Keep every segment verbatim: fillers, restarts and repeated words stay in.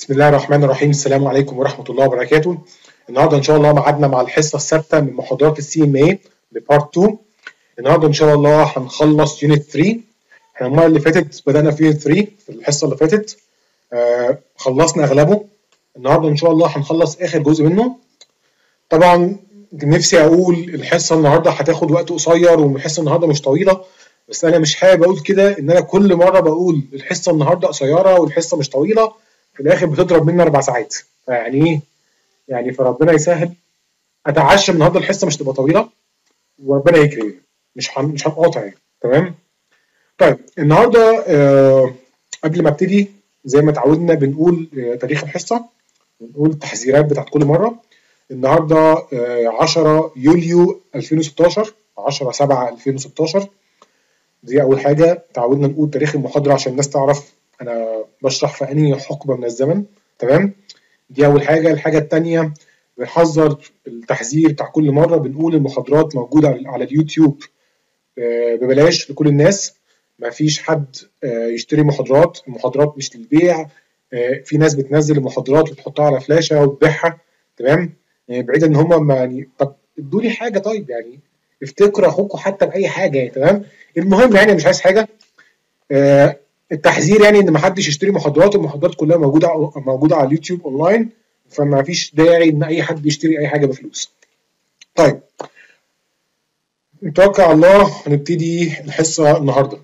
بسم الله الرحمن الرحيم. السلام عليكم ورحمة الله وبركاته. النهارده إن شاء الله ميعادنا مع الحصة السادسة من محاضرات السي ام اي ببارت اتنين. النهارده إن شاء الله هنخلص يونت تلاتة. احنا المرة اللي فاتت بدأنا في يونت تلاتة في الحصة اللي فاتت، آه خلصنا أغلبه. النهارده إن شاء الله هنخلص آخر جزء منه. طبعا نفسي أقول الحصة النهارده هتاخد وقت قصير والحصة النهارده مش طويلة، بس أنا مش حابب أقول كده، إن أنا كل مرة بقول الحصة النهارده قصيرة والحصة مش طويلة في الاخر بتضرب مني اربع ساعات. فيعني ايه؟ يعني فربنا يسهل. اتعشى النهارده الحصه مش تبقى طويله وربنا يكرم، مش هن... مش هنقاطع يعني. تمام. طيب النهارده آه قبل ما ابتدي زي ما اتعودنا بنقول آه تاريخ الحصه، بنقول التحذيرات بتاعت كل مره. النهارده آه عشرة يوليو ألفين وستاشر، عشرة سبعة ألفين وستاشر. دي اول حاجه. تعودنا نقول تاريخ المحاضره عشان الناس تعرف انا بشرح في انهي حقبه من الزمن. تمام. دي اول حاجه. الحاجه الثانيه بنحذر التحذير بتاع كل مره، بنقول المحاضرات موجوده على اليوتيوب ببلاش لكل الناس. ما فيش حد يشتري محاضرات، المحاضرات مش للبيع. في ناس بتنزل المحاضرات وتحطها على فلاشه وتبيعها. تمام. يعني بعيد ان هم يعني طب ادوا لي حاجه، طيب يعني افتكروا اخوكم حتى باي حاجه يعني. تمام. المهم يعني مش عايز حاجه. آه التحذير يعني ان ما حدش يشتري محاضرات، المحاضرات كلها موجوده موجوده على اليوتيوب اونلاين، فما فيش داعي ان اي حد يشتري اي حاجه بفلوس. طيب نتوكل على الله هنبتدي الحصه النهارده.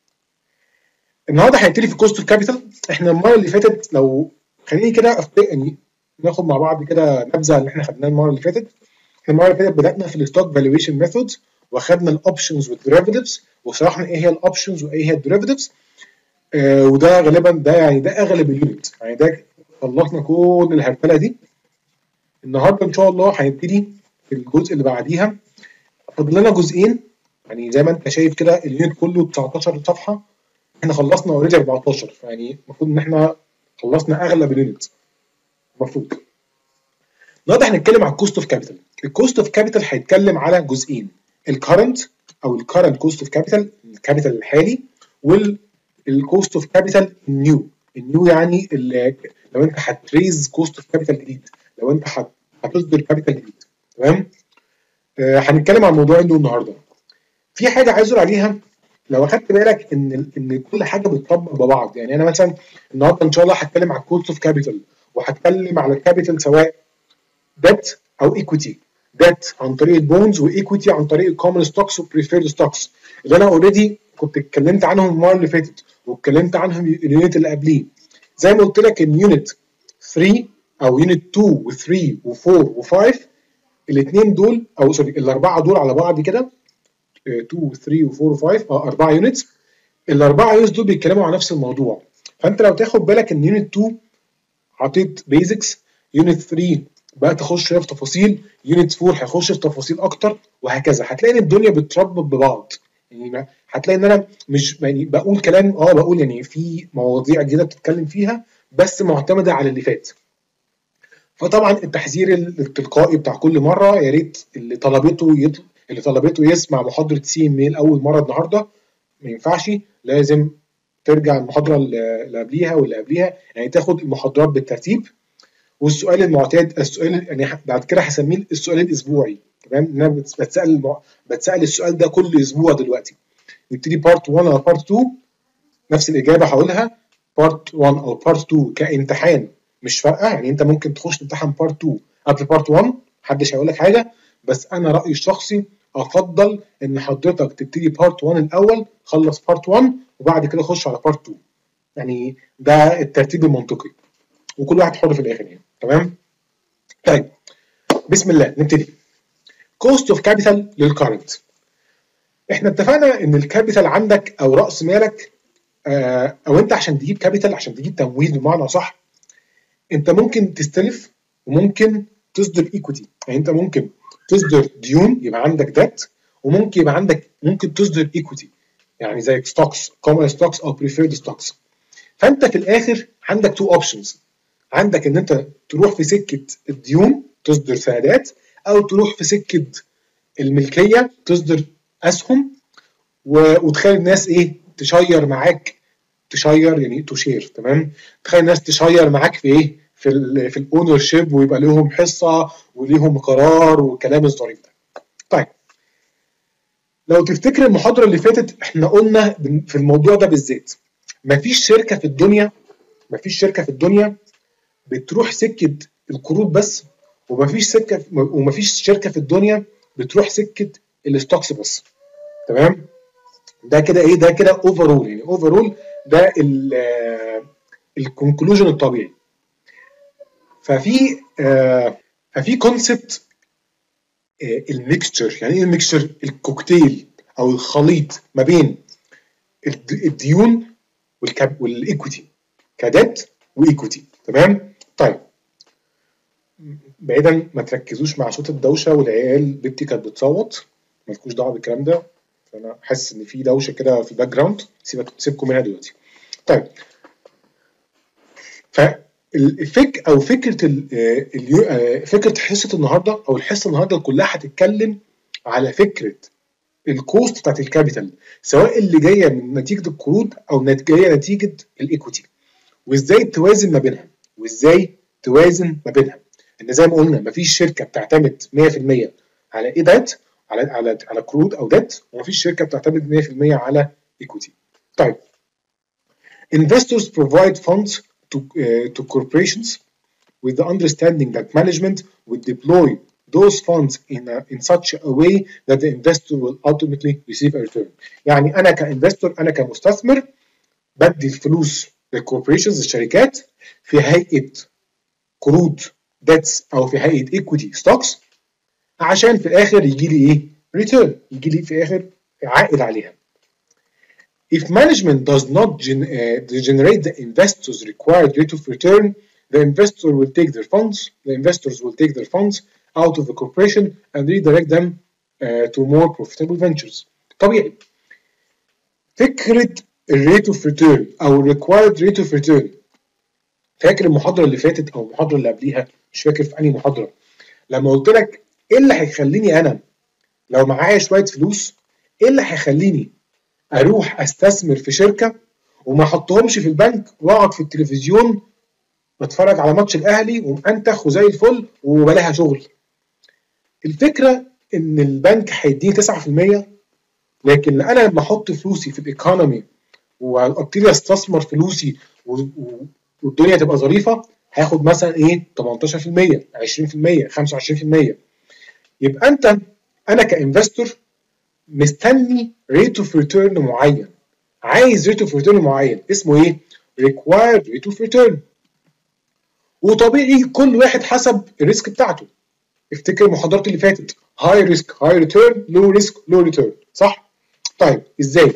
النهارده هنبتدي في كوست اوف كابيتال. احنا المره اللي فاتت لو خليني كده يعني ناخد مع بعض كده نبذه اللي احنا خدناه المره اللي فاتت. احنا المره اللي فاتت بدانا في الستوك فالويشن ميثودز، واخدنا الاوبشنز والديريفيتيفز، وشرحنا ايه هي الاوبشنز وايه هي الديريفيتيفز. آه وده غالبا ده يعني ده اغلب اليونت، يعني ده خلصنا كل الهرتله دي. النهارده ان شاء الله هنبتدي في الجزء اللي بعديها. فاضل لنا جزئين، يعني زي ما انت شايف كده اليونت كله تسعتاشر صفحه، احنا خلصنا اوريدي اربعتاشر، فيعني المفروض ان احنا خلصنا اغلب اليونت المفروض. النهارده هنتكلم على الكوست اوف كابيتال. الكوست اوف كابيتال هيتكلم على جزئين، الكرنت او الكرنت كوست اوف كابيتال، الكابيتال الحالي، والكوست اوف كابيتال النيو. النيو يعني لو انت هتريز كوست اوف كابيتال جديد، لو انت هتصدر كابيتال جديد. تمام. آه هنتكلم عن موضوع انه النهارده. في حاجه عايز اقول عليها، لو اخدت بالك ان ان كل حاجه بتطبق ببعض. يعني انا مثلا النهارده ان شاء الله هتكلم على الكوست اوف كابيتال، وهتكلم على الكابيتال سواء ديت او ايكويتي. ديت عن طريق البونز، وايكويتي عن طريق الكومن ستوكس والبريفيرد ستوكس اللي انا اوريدي كنت اتكلمت عنهم المره اللي فاتت، واتكلمت عنهم اليونت اللي قبليه. زي ما قلت لك ان يونت تلاتة او يونت اتنين و3 و4 و5، الاثنين دول او سوري الاربعه دول على بعض كده، اتنين و3 و4 و5 اه اربعه يونتس. الاربعه يونتس دول بيتكلموا عن نفس الموضوع. فانت لو تاخد بالك ان يونت اتنين حطيت بيزكس، يونت تلاتة بقى تخش في تفاصيل، يونت اربعة هيخش في تفاصيل اكتر، وهكذا. هتلاقي ان الدنيا بتربط ببعض. يعني هتلاقي ان انا مش يعني بقول كلام اه بقول يعني في مواضيع جديده بتتكلم فيها، بس معتمده على اللي فات. فطبعا التحذير التلقائي بتاع كل مره، يا ريت اللي طلبته يطل... اللي طلبته يسمع محاضره سي ام اي اول مره النهارده ما ينفعش، لازم ترجع المحاضره اللي قبليها واللي قبليها، يعني تاخد المحاضرات بالترتيب. والسؤال المعتاد، السؤال يعني بعد كده هسميه السؤال الاسبوعي. تمام. انا بتسال بتسال السؤال ده كل اسبوع دلوقتي. نبتدي بارت واحد او بارت اتنين، نفس الاجابه هقولها. بارت واحد او بارت اتنين كامتحان مش فارقه، يعني انت ممكن تخش تمتحن بارت اتنين قبل بارت واحد، محدش هيقول لك حاجه. بس انا رايي الشخصي افضل ان حضرتك تبتدي بارت واحد الاول، خلص بارت واحد وبعد كده خش على بارت اتنين. يعني ده الترتيب المنطقي، وكل واحد حر في الاخر يعني. تمام. طيب بسم الله نبتدي. كوست اوف كابيتال للكارنت. احنا اتفقنا ان الكابيتال عندك او راس مالك، آه او انت عشان تجيب كابيتال، عشان تجيب تمويل بمعنى صح، انت ممكن تستلف وممكن تصدر ايكويتي. يعني انت ممكن تصدر ديون يبقى عندك ديت، وممكن يبقى عندك ممكن تصدر ايكويتي، يعني زي ستوكس، كومن ستوكس او بريفيرد ستوكس. فانت في الاخر عندك تو اوبشنز. عندك ان انت تروح في سكه الديون تصدر سندات، او تروح في سكه الملكيه تصدر اسهم، وتخلي الناس ايه تشير معاك تشير يعني تو شير، تمام؟ تخيل الناس تشير معاك في ايه؟ في ال في الاونر شيب، ويبقى لهم حصه وليهم قرار والكلام الظريف ده. طيب لو تفتكر المحاضره اللي فاتت احنا قلنا في الموضوع ده بالذات مفيش شركه في الدنيا مفيش شركه في الدنيا بتروح سكه القروض بس، ومفيش سكه ومفيش شركه في الدنيا بتروح سكه الستوكس بس، تمام؟ ده كده ايه؟ ده كده اوفرول، يعني اوفرول ده الكونكلوجن الطبيعي. ففي آه ففي كونسبت آه الميكستشر. يعني ايه الميكستشر؟ الكوكتيل او الخليط ما بين الديون والايكويتي، كدات وايكويتي، تمام؟ طيب بعيدا ما تركزوش مع صوت الدوشه والعيال بنتي كانت بتصوت، مالكوش دعوه بالكلام ده، فانا حاسس ان في دوشه كده في الباك جراوند، سيبك سيبكم منها دلوقتي. طيب فالفك او فكره ال فكره حصه النهارده او الحصه النهارده كلها هتتكلم على فكره الكوست بتاعت الكابيتال، سواء اللي جايه من نتيجه القروض او جايه نتيجه الايكويتي، وازاي توازن ما بينها وازاي توازن ما بينها. ان زي ما قلنا مفيش شركه بتعتمد مية في المية على ايه دات، على على على قروض او دات، ومفيش شركه بتعتمد مية في المية على ايكويتي. طيب investors provide funds to uh, to corporations with the understanding that management will deploy those funds in a, in such a way that the investor will ultimately receive a return. يعني انا كانفستور، انا كمستثمر بدي الفلوس للكوربوريشنز الشركات في هيئه قروض ديتس او في هيئه ايكويتي ستوكس، عشان في الاخر يجي لي ايه؟ ريتيرن، يجي لي في الاخر عائد عليها. If management does not gen, uh, generate the investors required rate of return, the investor will take their funds, the investors will take their funds out of the corporation and redirect them uh, to more profitable ventures. طبيعي. فكرة الريت اوف ريتيرن او الريكوايرد ريت اوف ريتيرن، فاكر المحاضرة اللي فاتت او المحاضرة اللي قبليها، مش فاكر في انهي محاضرة، لما قلت لك ايه اللي هيخليني انا لو معايا شوية فلوس، ايه اللي هيخليني اروح استثمر في شركه وما احطهمش في البنك واقعد في التلفزيون بتفرج على ماتش الاهلي ومأنتخ وزي الفل وبلاها شغل؟ الفكره ان البنك هيديني تسعة في المية، لكن انا لما احط فلوسي في الايكونومي وابتدي استثمر فلوسي والدنيا تبقى ظريفه، هاخد مثلا ايه؟ تمنتاشر في المية، عشرين في المية، خمسة وعشرين في المية. يبقى انت انا كانفستور مستني ريت اوف ريتيرن معين، عايز ريت اوف ريتيرن معين اسمه ايه؟ ريكوايرد ريت اوف ريتيرن. وطبيعي كل واحد حسب الريسك بتاعته. افتكر المحاضرات اللي فاتت، هاي ريسك هاي ريتيرن، لو ريسك لو ريتيرن، صح؟ طيب ازاي؟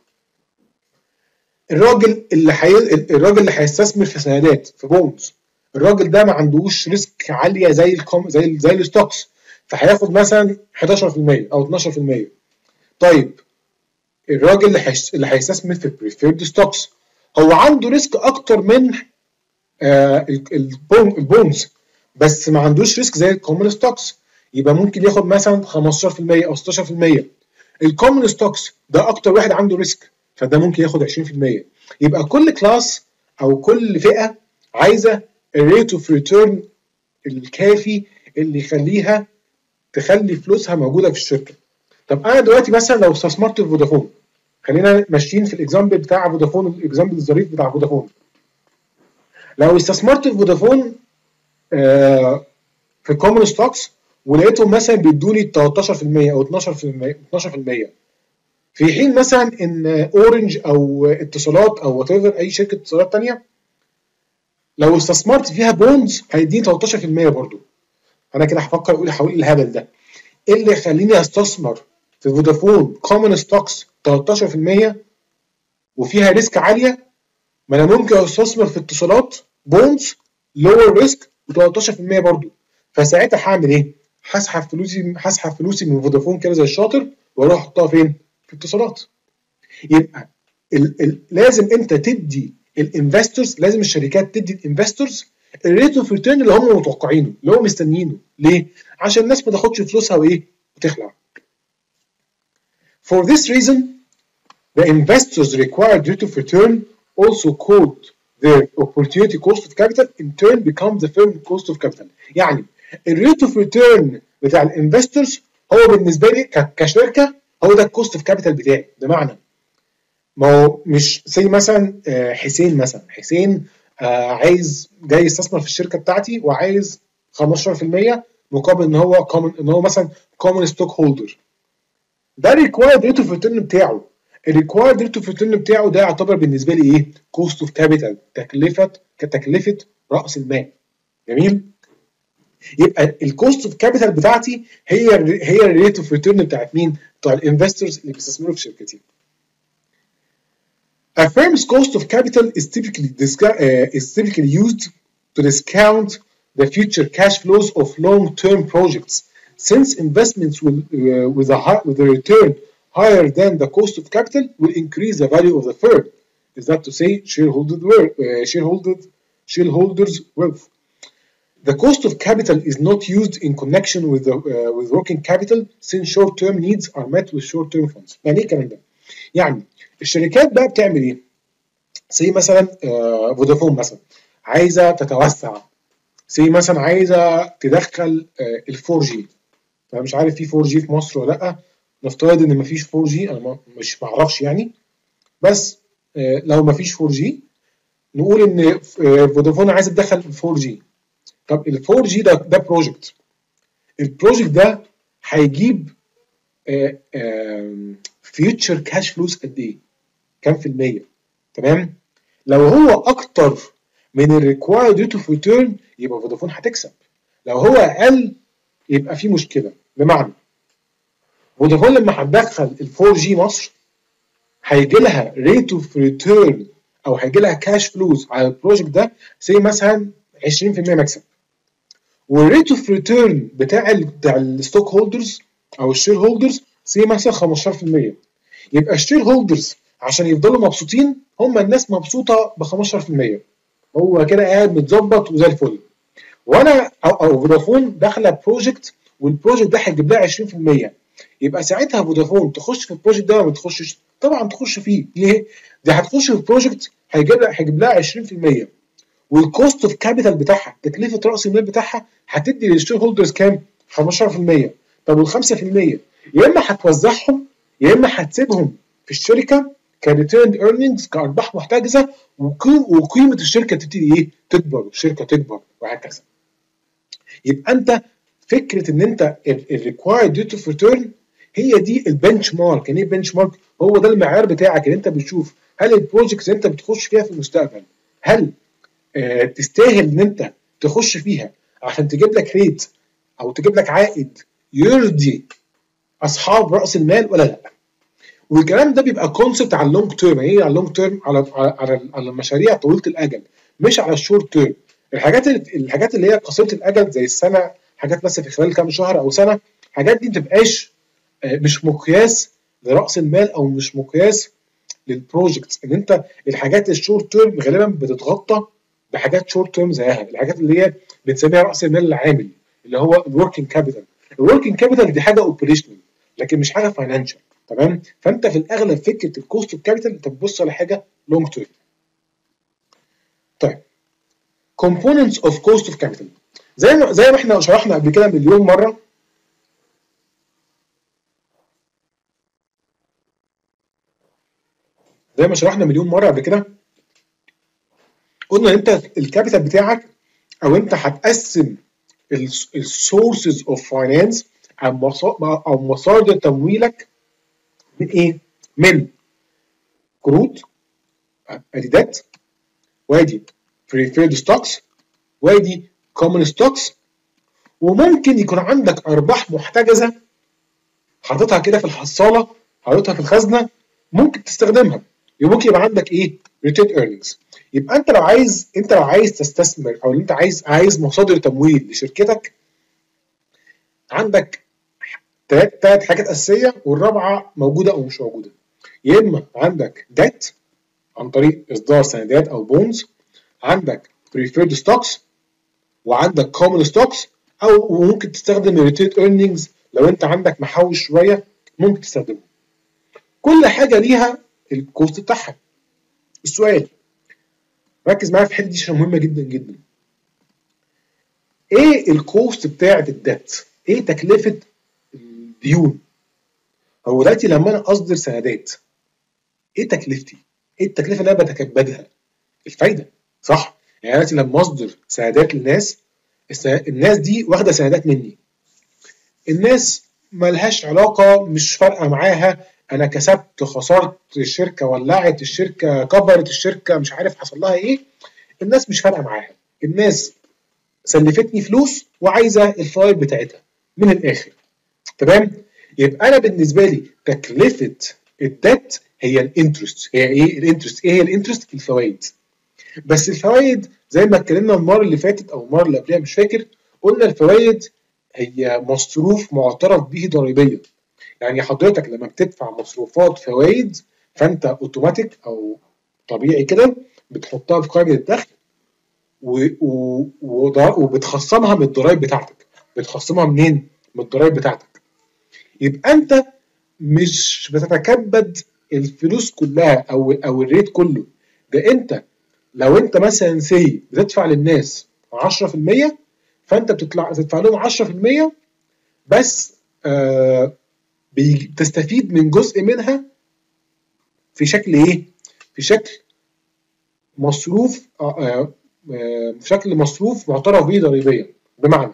الراجل اللي حي... الراجل اللي هيستثمر في سندات في بونز، الراجل ده ما عندوش ريسك عاليه زي الكم... زي زي الستوكس، فهياخد مثلا حداشر في المية او اتناشر في المية. طيب الراجل اللي حيش... اللي هيستثمر في بريفيرد ستوكس هو عنده ريسك اكتر من آه البونز، بس ما عندوش ريسك زي الكومن ستوكس، يبقى ممكن ياخد مثلا خمستاشر في المية او ستاشر في المية. الكومن ستوكس ده اكتر واحد عنده ريسك، فده ممكن ياخد عشرين في المية. يبقى كل كلاس او كل فئه عايزه الريت اوف ريتيرن الكافي اللي يخليها تخلي فلوسها موجوده في الشركه. طب انا دلوقتي مثلا لو استثمرت في فودافون، خلينا ماشيين في الاكزامبل بتاع فودافون، الاكزامبل الظريف بتاع فودافون. لو استثمرت في فودافون آه في الكومن ستوكس ولقيتهم مثلا بيدوني تلتاشر في المية او اتناشر في المية اتناشر في المية، في حين مثلا ان اورنج او اتصالات او وات ايفر اي شركه اتصالات ثانيه لو استثمرت فيها بونز هيديني تلتاشر في المية برضو. انا كده هفكر اقول هقول الهبل ده، ايه اللي يخليني استثمر في فودافون كومن ستوكس تلتاشر في المية وفيها ريسك عاليه؟ ما انا ممكن استثمر في اتصالات بونز لور ريسك و13% برضو. فساعتها هعمل ايه؟ هسحب فلوسي هسحب فلوسي من فودافون كده زي الشاطر واروح احطها فين؟ في اتصالات. يبقى ال ال لازم انت تدي الانفستورز، لازم الشركات تدي الانفستورز الريت اوف ريتيرن اللي هم متوقعينه، اللي هم مستنيينه. ليه؟ عشان الناس ما تاخدش فلوسها وايه؟ وتخلع. For this reason, the investors required rate of return also called their opportunity cost of capital in turn becomes the firm cost of capital. يعني الريت اوف ريتيرن بتاع الانفستورز هو بالنسبه لي كشركه هو ده الكوست اوف كابيتال بتاعي. بمعنى ما هو مش زي مثلا حسين مثلا حسين عايز جاي يستثمر في الشركه بتاعتي وعايز خمستاشر في المية مقابل ان هو كومن ان هو مثلا كومن ستوك هولدر. ده الريكوايرد ريت اوف ريتيرن بتاعه. الريكوايرد ريت اوف ريتيرن بتاعه ده يعتبر بالنسبه لي ايه؟ كوست اوف كابيتال، تكلفه كتكلفه راس المال. جميل؟ يبقى الكوست اوف كابيتال بتاعتي هي هي الريت اوف ريتيرن بتاعت مين؟ بتاع الانفسترز اللي بيستثمروا في شركتي. A firm's cost of capital is typically uh, is typically used to discount the future cash flows of long-term projects, since investments will, uh, with a high, with a return higher than the cost of capital will increase the value of the firm. Is that to say shareholder uh, shareholders shareholders wealth? The cost of capital is not used in connection with the uh, with working capital, since short-term needs are met with short-term funds. يعني ايه الكلام ده؟ يعني الشركات بقى بتعمل ايه؟ زي مثلا آه فودافون مثلا عايزه تتوسع، زي مثلا عايزه تدخل آه ال فور جي. انا مش عارف في فور جي في مصر ولا لا، نفترض ان مفيش فور جي، انا مش معرفش يعني، بس آه لو مفيش فور جي نقول ان آه فودافون عايزه تدخل ال فور جي. طب ال فور جي ده ده بروجكت، البروجكت ده هيجيب فيوتشر كاش فلوس قد ايه؟ كام في المية؟ تمام؟ لو هو اكتر من الريكوايرد ريت اوف ريتيرن يبقى فودافون هتكسب. لو هو اقل يبقى في مشكله. بمعنى فودافون لما هتدخل ال فور جي مصر هيجي لها ريت اوف ريتيرن او هيجي لها كاش فلوس على البروجكت ده زي مثلا عشرين في المية مكسب، والريت اوف ريتيرن بتاع ال بتاع الستوك هولدرز او الشير هولدرز زي مثلا خمستاشر في المية. يبقى الشير هولدرز عشان يفضلوا مبسوطين هم الناس مبسوطه ب خمستاشر في المية، هو كده قاعد متظبط وزي الفل. وانا او او فودافون داخله بروجكت والبروجكت ده هيجيب لها عشرين في المية، يبقى ساعتها فودافون تخش في البروجكت ده ولا ما تخشش؟ طبعا تخش فيه. ليه؟ دي هتخش في بروجكت هيجيب لها هيجيب لها عشرين في المية، والكوست اوف كابيتال بتاعها تكلفه راس المال بتاعها هتدي للشير هولدرز كام؟ خمستاشر في المية. طب وال خمسة في المية يا اما هتوزعهم يا اما هتسيبهم في الشركه كريتيرند ايرنينجز كارباح محتجزه، وقيمه الشركه تبتدي ايه؟ تكبر، والشركه تكبر وهكذا. يبقى انت فكره ان انت الريكوايرد ريت اوف ريتيرن هي دي البنش مارك. يعني ايه بنش مارك؟ هو ده المعيار بتاعك اللي انت بتشوف هل البروجكتس اللي انت بتخش فيها في المستقبل هل آه تستاهل ان انت تخش فيها عشان تجيب لك ريت او تجيب لك عائد يرضي اصحاب راس المال ولا لا. والكلام ده بيبقى كونسبت على اللونج تيرم، يعني ايه على اللونج تيرم؟ على على على المشاريع طويله الاجل، مش على الشورت تيرم. الحاجات اللي الحاجات اللي هي قصيره الاجل زي السنه، حاجات بس في خلال كام شهر او سنه، الحاجات دي ما تبقاش مش مقياس لراس المال او مش مقياس للبروجكتس. ان انت الحاجات الشورت تيرم غالبا بتتغطى بحاجات شورت تيرم زيها الحاجات اللي هي بنسميها راس المال العامل اللي هو الوركينج كابيتال. الوركينج كابيتال دي حاجه اوبريشنال لكن مش حاجه فاينانشال. تمام؟ فانت في الاغلب فكره الكوست اوف كابيتال انت بتبص على حاجه لونج تيرم. طيب components of cost of capital زي ما زي ما احنا شرحنا قبل كده مليون مره، زي ما شرحنا مليون مره قبل كده قلنا ان انت الكابيتال بتاعك او انت هتقسم السورسز اوف فاينانس او مصادر تمويلك من ايه؟ من قروض ادي ديت، وادي preferred stocks، وادي common stocks، وممكن يكون عندك ارباح محتجزه حاططها كده في الحصاله، حاططها في الخزنه ممكن تستخدمها. يبقى ممكن يبقى عندك ايه؟ retained earnings. يبقى انت لو عايز انت لو عايز تستثمر او انت عايز عايز مصادر تمويل لشركتك، عندك ثلاث حاجات اساسيه والرابعه موجوده او مش موجوده. يا اما عندك debt عن طريق اصدار سندات او بونز، عندك preferred stocks، وعندك common stocks، او ممكن تستخدم retained earnings لو انت عندك محوش شويه ممكن تستخدمه. كل حاجه ليها الكوست بتاعها. السؤال ركز معايا في الحته دي عشان مهمه جدا جدا. ايه الكوست بتاعه الديت؟ ايه تكلفه الديون؟ هو دلوقتي لما انا اصدر سندات، ايه تكلفتي؟ ايه التكلفه اللي انا بتكبدها؟ الفايده، صح؟ يعني دلوقتي لما اصدر سندات للناس، الناس دي واخده سندات مني، الناس ملهاش علاقه، مش فارقه معاها انا كسبت خسرت، الشركه ولعت، الشركه كبرت، الشركه مش عارف حصل لها ايه، الناس مش فارقه معاها، الناس سلفتني فلوس وعايزه الفوائد بتاعتها من الاخر. تمام؟ يبقى انا بالنسبه لي تكلفه الديت هي الانترست. هي ايه الانترست؟ ايه هي الانترست؟ الفوائد. بس الفوائد زي ما اتكلمنا المره اللي فاتت او المره اللي قبلها مش فاكر، قلنا الفوائد هي مصروف معترف به ضريبيا. يعني حضرتك لما بتدفع مصروفات فوائد فانت اوتوماتيك او طبيعي كده بتحطها في قائمه الدخل و... و... وبتخصمها من الضرايب بتاعتك. بتخصمها منين؟ من الضرايب بتاعتك. يبقى انت مش بتتكبد الفلوس كلها او او الريت كله، ده انت لو انت مثلا سي بتدفع للناس عشرة في المية، فانت بتطلع تدفع لهم عشرة في المية بس، آه بتستفيد من جزء منها في شكل ايه؟ في شكل مصروف، آه آه في شكل مصروف معترف به ضريبيا. بمعنى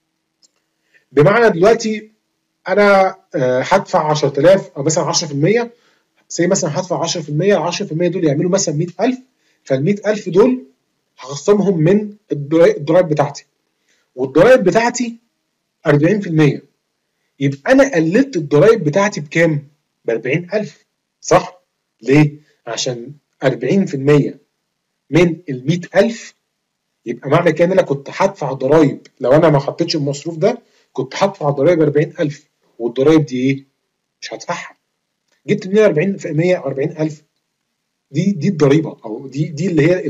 بمعنى دلوقتي انا آه هدفع عشرة آلاف او مثلا عشرة في المية، زي مثلا هدفع عشرة في المية، ال عشرة في المية دول يعملوا مثلا مية ألف، فال مية ألف دول هخصمهم من الضرايب بتاعتي، والضرايب بتاعتي أربعين في المية. يبقى انا قللت الضرايب بتاعتي بكام؟ ب أربعين ألف، صح؟ ليه؟ عشان أربعين في المية من ال مية ألف، يبقى معنى كده ان انا كنت هدفع ضرايب، لو انا ما حطيتش المصروف ده كنت هدفع ضرايب أربعين ألف، والضرايب دي ايه؟ مش هدفعها. جبت منين أربعين في المية أربعين ألف؟ دي دي الضريبه، او دي دي اللي هي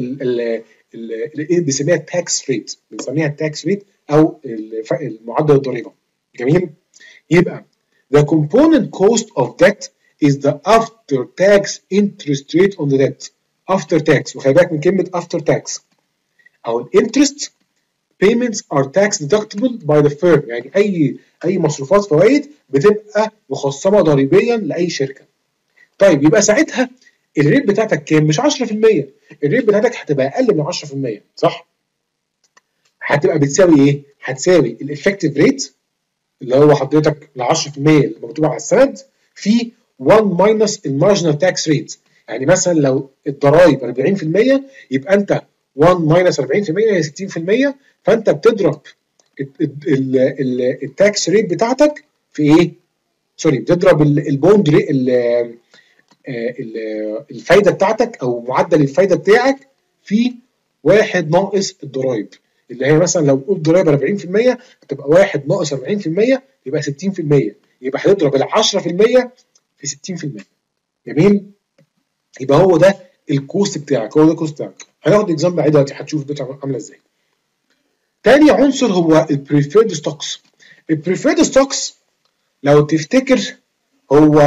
اللي بنسميها التاكس ريت، بنسميها التاكس ريت او معدل الضريبه. جميل؟ يبقى the component cost of debt is the after tax interest rate on the debt. after tax، وخلي بالك من كلمه after tax. او الانترست payments are tax deductible by the firm، يعني اي اي مصروفات فوائد بتبقى مخصمه ضريبيا لاي شركه. طيب يبقى ساعتها الريت بتاعتك كام؟ مش عشرة في المية، الريت بتاعتك هتبقى اقل من عشرة في المية، صح؟ هتبقى بتساوي ايه؟ هتساوي الافكتيف ريت اللي هو حضرتك ال عشرة في المية اللي مكتوبه على السند في واحد ماينس المارجنال تاكس ريت. يعني مثلا لو الضرايب أربعين في المية يبقى انت واحد ماينس أربعين في المية هي ستين في المية، فانت بتضرب التاكس ريت بتاعتك في ايه؟ سوري، بتضرب البوند ريت، الفايده بتاعتك او معدل الفايده بتاعك في واحد ناقص الضرايب، اللي هي مثلا لو قلت ضرايب أربعين في المية هتبقى واحد ناقص أربعين في المية يبقى ستين في المية، يبقى هتضرب ال عشرة في المية في ستين في المية. جميل؟ يبقى هو ده الكوست بتاعك، هو ده الكوست بتاعك. هناخد اكزامبل عادي دلوقتي هتشوف الداتا عامله ازاي. تاني عنصر هو البريفيرد ستوكس. البريفيرد ستوكس لو تفتكر هو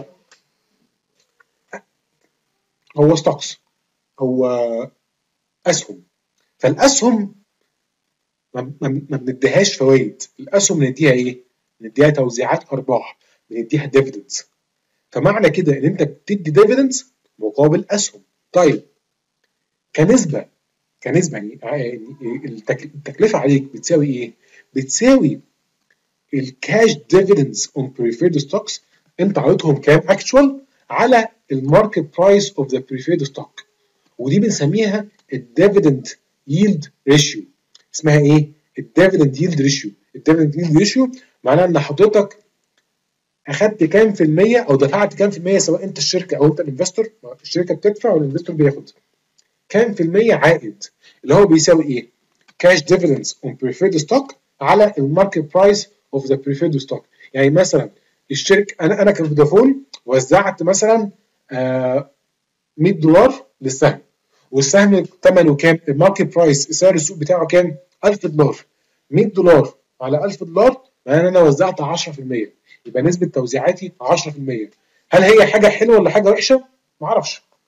هو ستوكس، هو اسهم. فالاسهم ما, ما, ما بنديهاش فوائد، الاسهم بنديها ايه؟ بنديها توزيعات ارباح، بنديها ديفيدنز. فمعنى كده ان انت بتدي ديفيدنز مقابل اسهم. طيب كنسبه كنسبه يعني التكلفه عليك بتساوي ايه؟ بتساوي الكاش ديفيدنز اون بريفيرد ستوكس، انت عرضتهم كام اكشوال على الماركت برايس اوف ذا بريفيرد ستوك، ودي بنسميها الديفيدند ييلد ريشيو. اسمها ايه؟ الديفيدند ييلد ريشيو. الديفيدند ييلد ريشيو معناها ان حضرتك اخدت كام في المية او دفعت كام في المية، سواء انت الشركه او انت الانفستور، الشركه بتدفع والانفستور بياخد كام في المية عائد، اللي هو بيساوي ايه؟ كاش ديفيدنز اون بريفيرد ستوك على الماركت برايس اوف ذا بريفيرد ستوك. يعني مثلا الشركه، انا انا كفودافون وزعت مثلا آه مية دولار للسهم، والسهم ثمنه كام؟ الماركت برايس سعر السوق بتاعه كام؟ ألف دولار. مية دولار على ألف دولار معناه ان انا وزعت عشرة في المية، يبقى نسبه توزيعاتي عشرة في المية. هل هي حاجه حلوه ولا حاجه وحشه؟ ما اعرفش،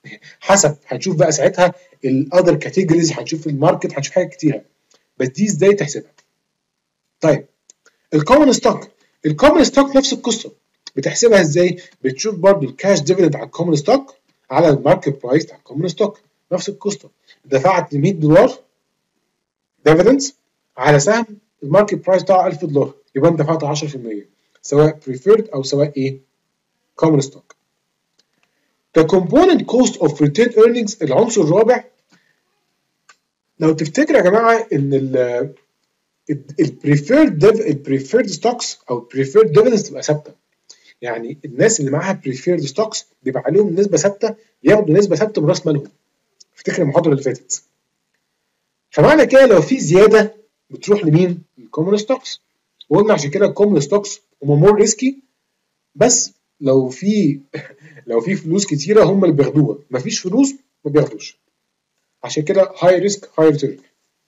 حسب هنشوف بقى ساعتها الاذر كاتيجوريز، هنشوف الماركت، هنشوف حاجات كتيره، بس دي ازاي تحسبها. طيب الكومن ستوك، الكومن ستوك نفس القصه، بتحسبها ازاي؟ بتشوف برضو الكاش ديفيدند على الكومن ستوك على الماركت برايس بتاع الكومن ستوك، نفس القصه، دفعت مية دولار ديفيدندز على سهم الماركت برايس بتاعه ألف دولار، يبقى انت دفعت عشرة في المية سواء بريفيرد او سواء ايه كومن ستوك. The component cost of retained earnings، العنصر الرابع. لو تفتكر يا جماعه ان ال البريفيرد البريفيرد ستوكس او البريفيرد ديفيدنز تبقى ثابته، يعني الناس اللي معاها بريفيرد ستوكس بيبقى عليهم نسبه ثابته، بياخدوا نسبه ثابته من راس مالهم. افتكر المحاضره اللي فاتت. فمعنى كده لو في زياده بتروح لمين؟ الكومن ستوكس. وقلنا عشان كده الكومن ستوكس هم مور ريسكي، بس لو في لو في فلوس كتيره هم اللي بياخدوها، مفيش فلوس ما بياخدوش. عشان كده هاي ريسك هاي ريتيرن.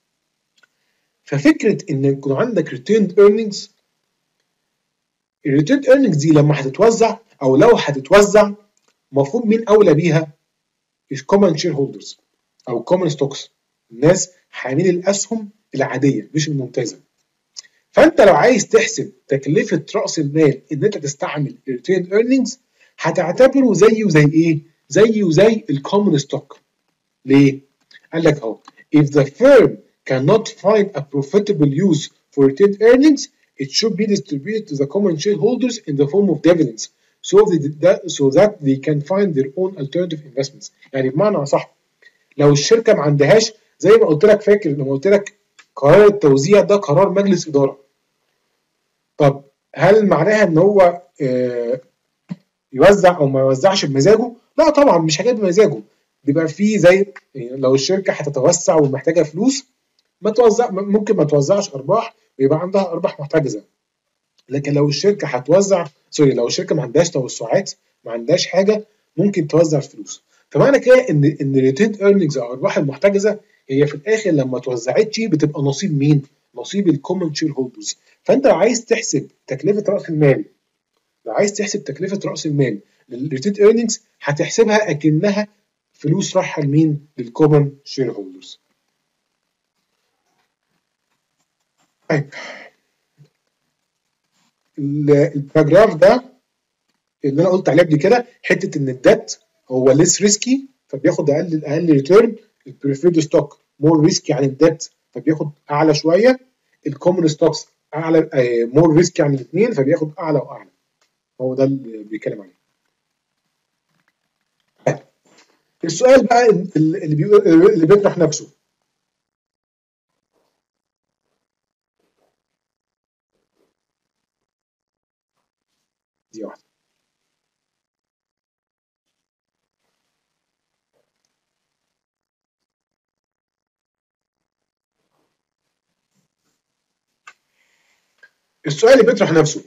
ففكره ان يكون عندك ريتيرند ايرنينجز، الريتيرند ايرنينجز دي لما هتتوزع او لو هتتوزع المفروض مين اولى بيها؟ الكومن شير هولدرز او كومن ستوكس، الناس حاملي الاسهم العاديه مش الممتازه. فانت لو عايز تحسب تكلفه راس المال ان انت تستعمل الريتيرند ايرنينجز هتعتبره زيه زي ايه؟ زيه زي الكومن ستوك. ليه؟ قال لك اهو if the firm cannot find a profitable use for retained earnings it should be distributed to the common shareholders in the form of dividends so that so that they can find their own alternative investments. يعني بمعنى صح، لو الشركه ما عندهاش زي ما قلت لك، فاكر لما قلت لك قرار التوزيع ده قرار مجلس اداره، طب هل معناها ان هو آه يوزع او ما يوزعش بمزاجه؟ لا طبعا مش حاجات بمزاجه، بيبقى فيه زي لو الشركه هتتوسع ومحتاجه فلوس ما توزع، ممكن ما توزعش ارباح ويبقى عندها ارباح محتجزه. لكن لو الشركه هتوزع سوري لو الشركه ما عندهاش توسعات، ما عندهاش حاجه، ممكن توزع الفلوس. فمعنى كده ان ان الريتيند ايرنينجز او الارباح المحتجزه هي في الاخر لما ما توزعتش بتبقى نصيب مين؟ نصيب الكومن شير هولدرز. فانت لو عايز تحسب تكلفه راس المال، لو عايز تحسب تكلفه راس المال للريتيند ايرنينجز هتحسبها اكنها فلوس رايحه لمين؟ للكومن شير هولدرز. طيب الباراجراف ده اللي انا قلت عليه قبل كده، حته ان الديت هو ليس ريسكي فبياخد اقل اقل ريتيرن، البريفيرد ستوك مور ريسكي عن الديت فبياخد اعلى شويه، الكومن ستوكس اعلى مور ريسكي عن الاثنين فبياخد اعلى واعلى. هو ده اللي بيتكلم عليه. السؤال بقى اللي بيقول اللي بيطرح نفسه، دي واحده. السؤال اللي بيطرح نفسه،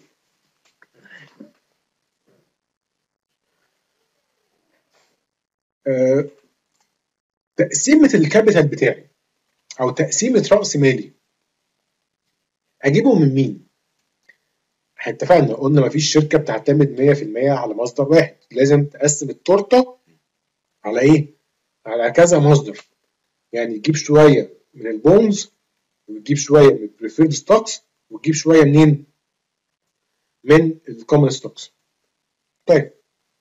أه تقسيمه الكابيتال بتاعي او تقسيمه راس مالي اجيبه من مين؟ اتفقنا قلنا مفيش شركه بتعتمد مية في المية على مصدر واحد، لازم تقسم التورته على ايه؟ على كذا مصدر. يعني تجيب شويه من البونز وتجيب شويه من البريفيرد ستوكس وتجيب شويه منين؟ من الكومن ستوكس. طيب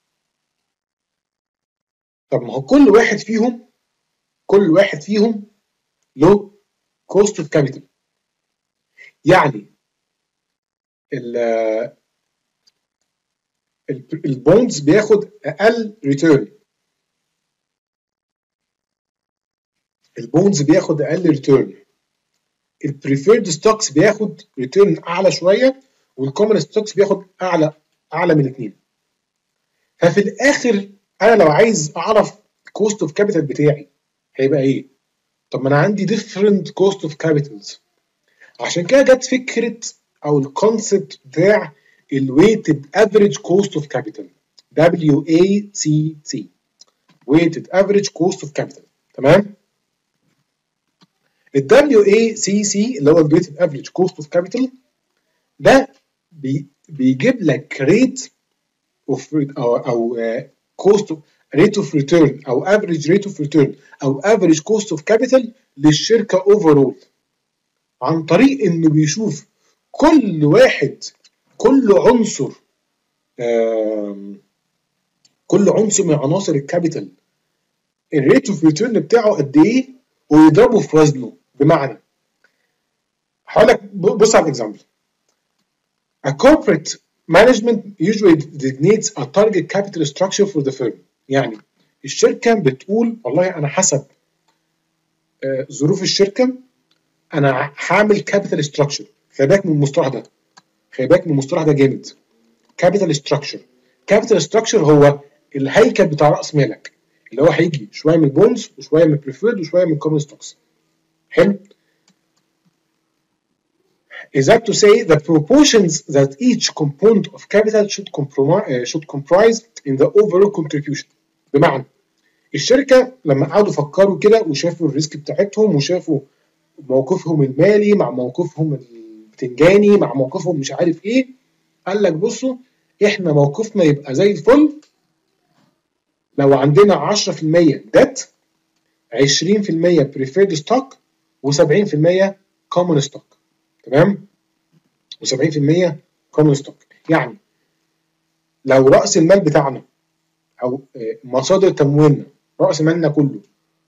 طب ما هو كل واحد فيهم كل واحد فيهم له كوست اوف كابيتال. يعني البونز بياخد اقل ريتيرن، البونز بياخد اقل ريتيرن، البريفيرد ستوكس بياخد ريتيرن اعلى شويه، والكومن ستوكس بياخد اعلى اعلى من الاثنين. ففي الاخر انا لو عايز اعرف كوست اوف كابيتال بتاعي هيبقى ايه؟ طب ما انا عندي different cost of capitals. عشان كده جت فكره او الكونسبت بتاع الويتد افريج كوست اوف كابيتال، دبليو اي سي سي، weighted average cost of capital. تمام؟ ال دبليو اي سي سي اللي هو ال weighted average cost of capital ده بي بيجيب لك ريت اوف او او كوست ريت اوف ريتيرن او افريج ريت اوف ريتيرن او افريج كوست اوف كابيتال للشركه اوفرول، عن طريق انه بيشوف كل واحد كل عنصر كل عنصر من عناصر الكابيتال الريت اوف ريتيرن بتاعه قد ايه ويضربه في وزنه. بمعنى هقول لك بص على الاكزامبل. A corporate management usually designates a target capital structure for the firm. يعني الشركه بتقول والله انا حسب آه ظروف الشركه انا هعمل كابيتال ستراكشر. خلي بالك من المصطلح ده، خلي بالك من المصطلح ده جامد. كابيتال ستراكشر، كابيتال ستراكشر هو الهيكل بتاع راس مالك اللي هو هيجي شويه من البونز وشويه من البريفيرد وشويه من الكومن ستوكس. حلو. Is that to say the proportions that each component of capital should comprise, should comprise in the overall contribution. بمعنى الشركه لما قعدوا فكروا كده وشافوا الريسك بتاعتهم وشافوا موقفهم المالي مع موقفهم البتنجاني مع موقفهم مش عارف ايه، قال لك بصوا احنا موقفنا يبقى زي الفل لو عندنا عشرة في المية ديت، عشرين في المية بريفيرد ستوك وسبعين في المية كومن ستوك. تمام؟ وسبعين في المية كومن ستوك. يعني لو راس المال بتاعنا او مصادر تمويلنا راس مالنا كله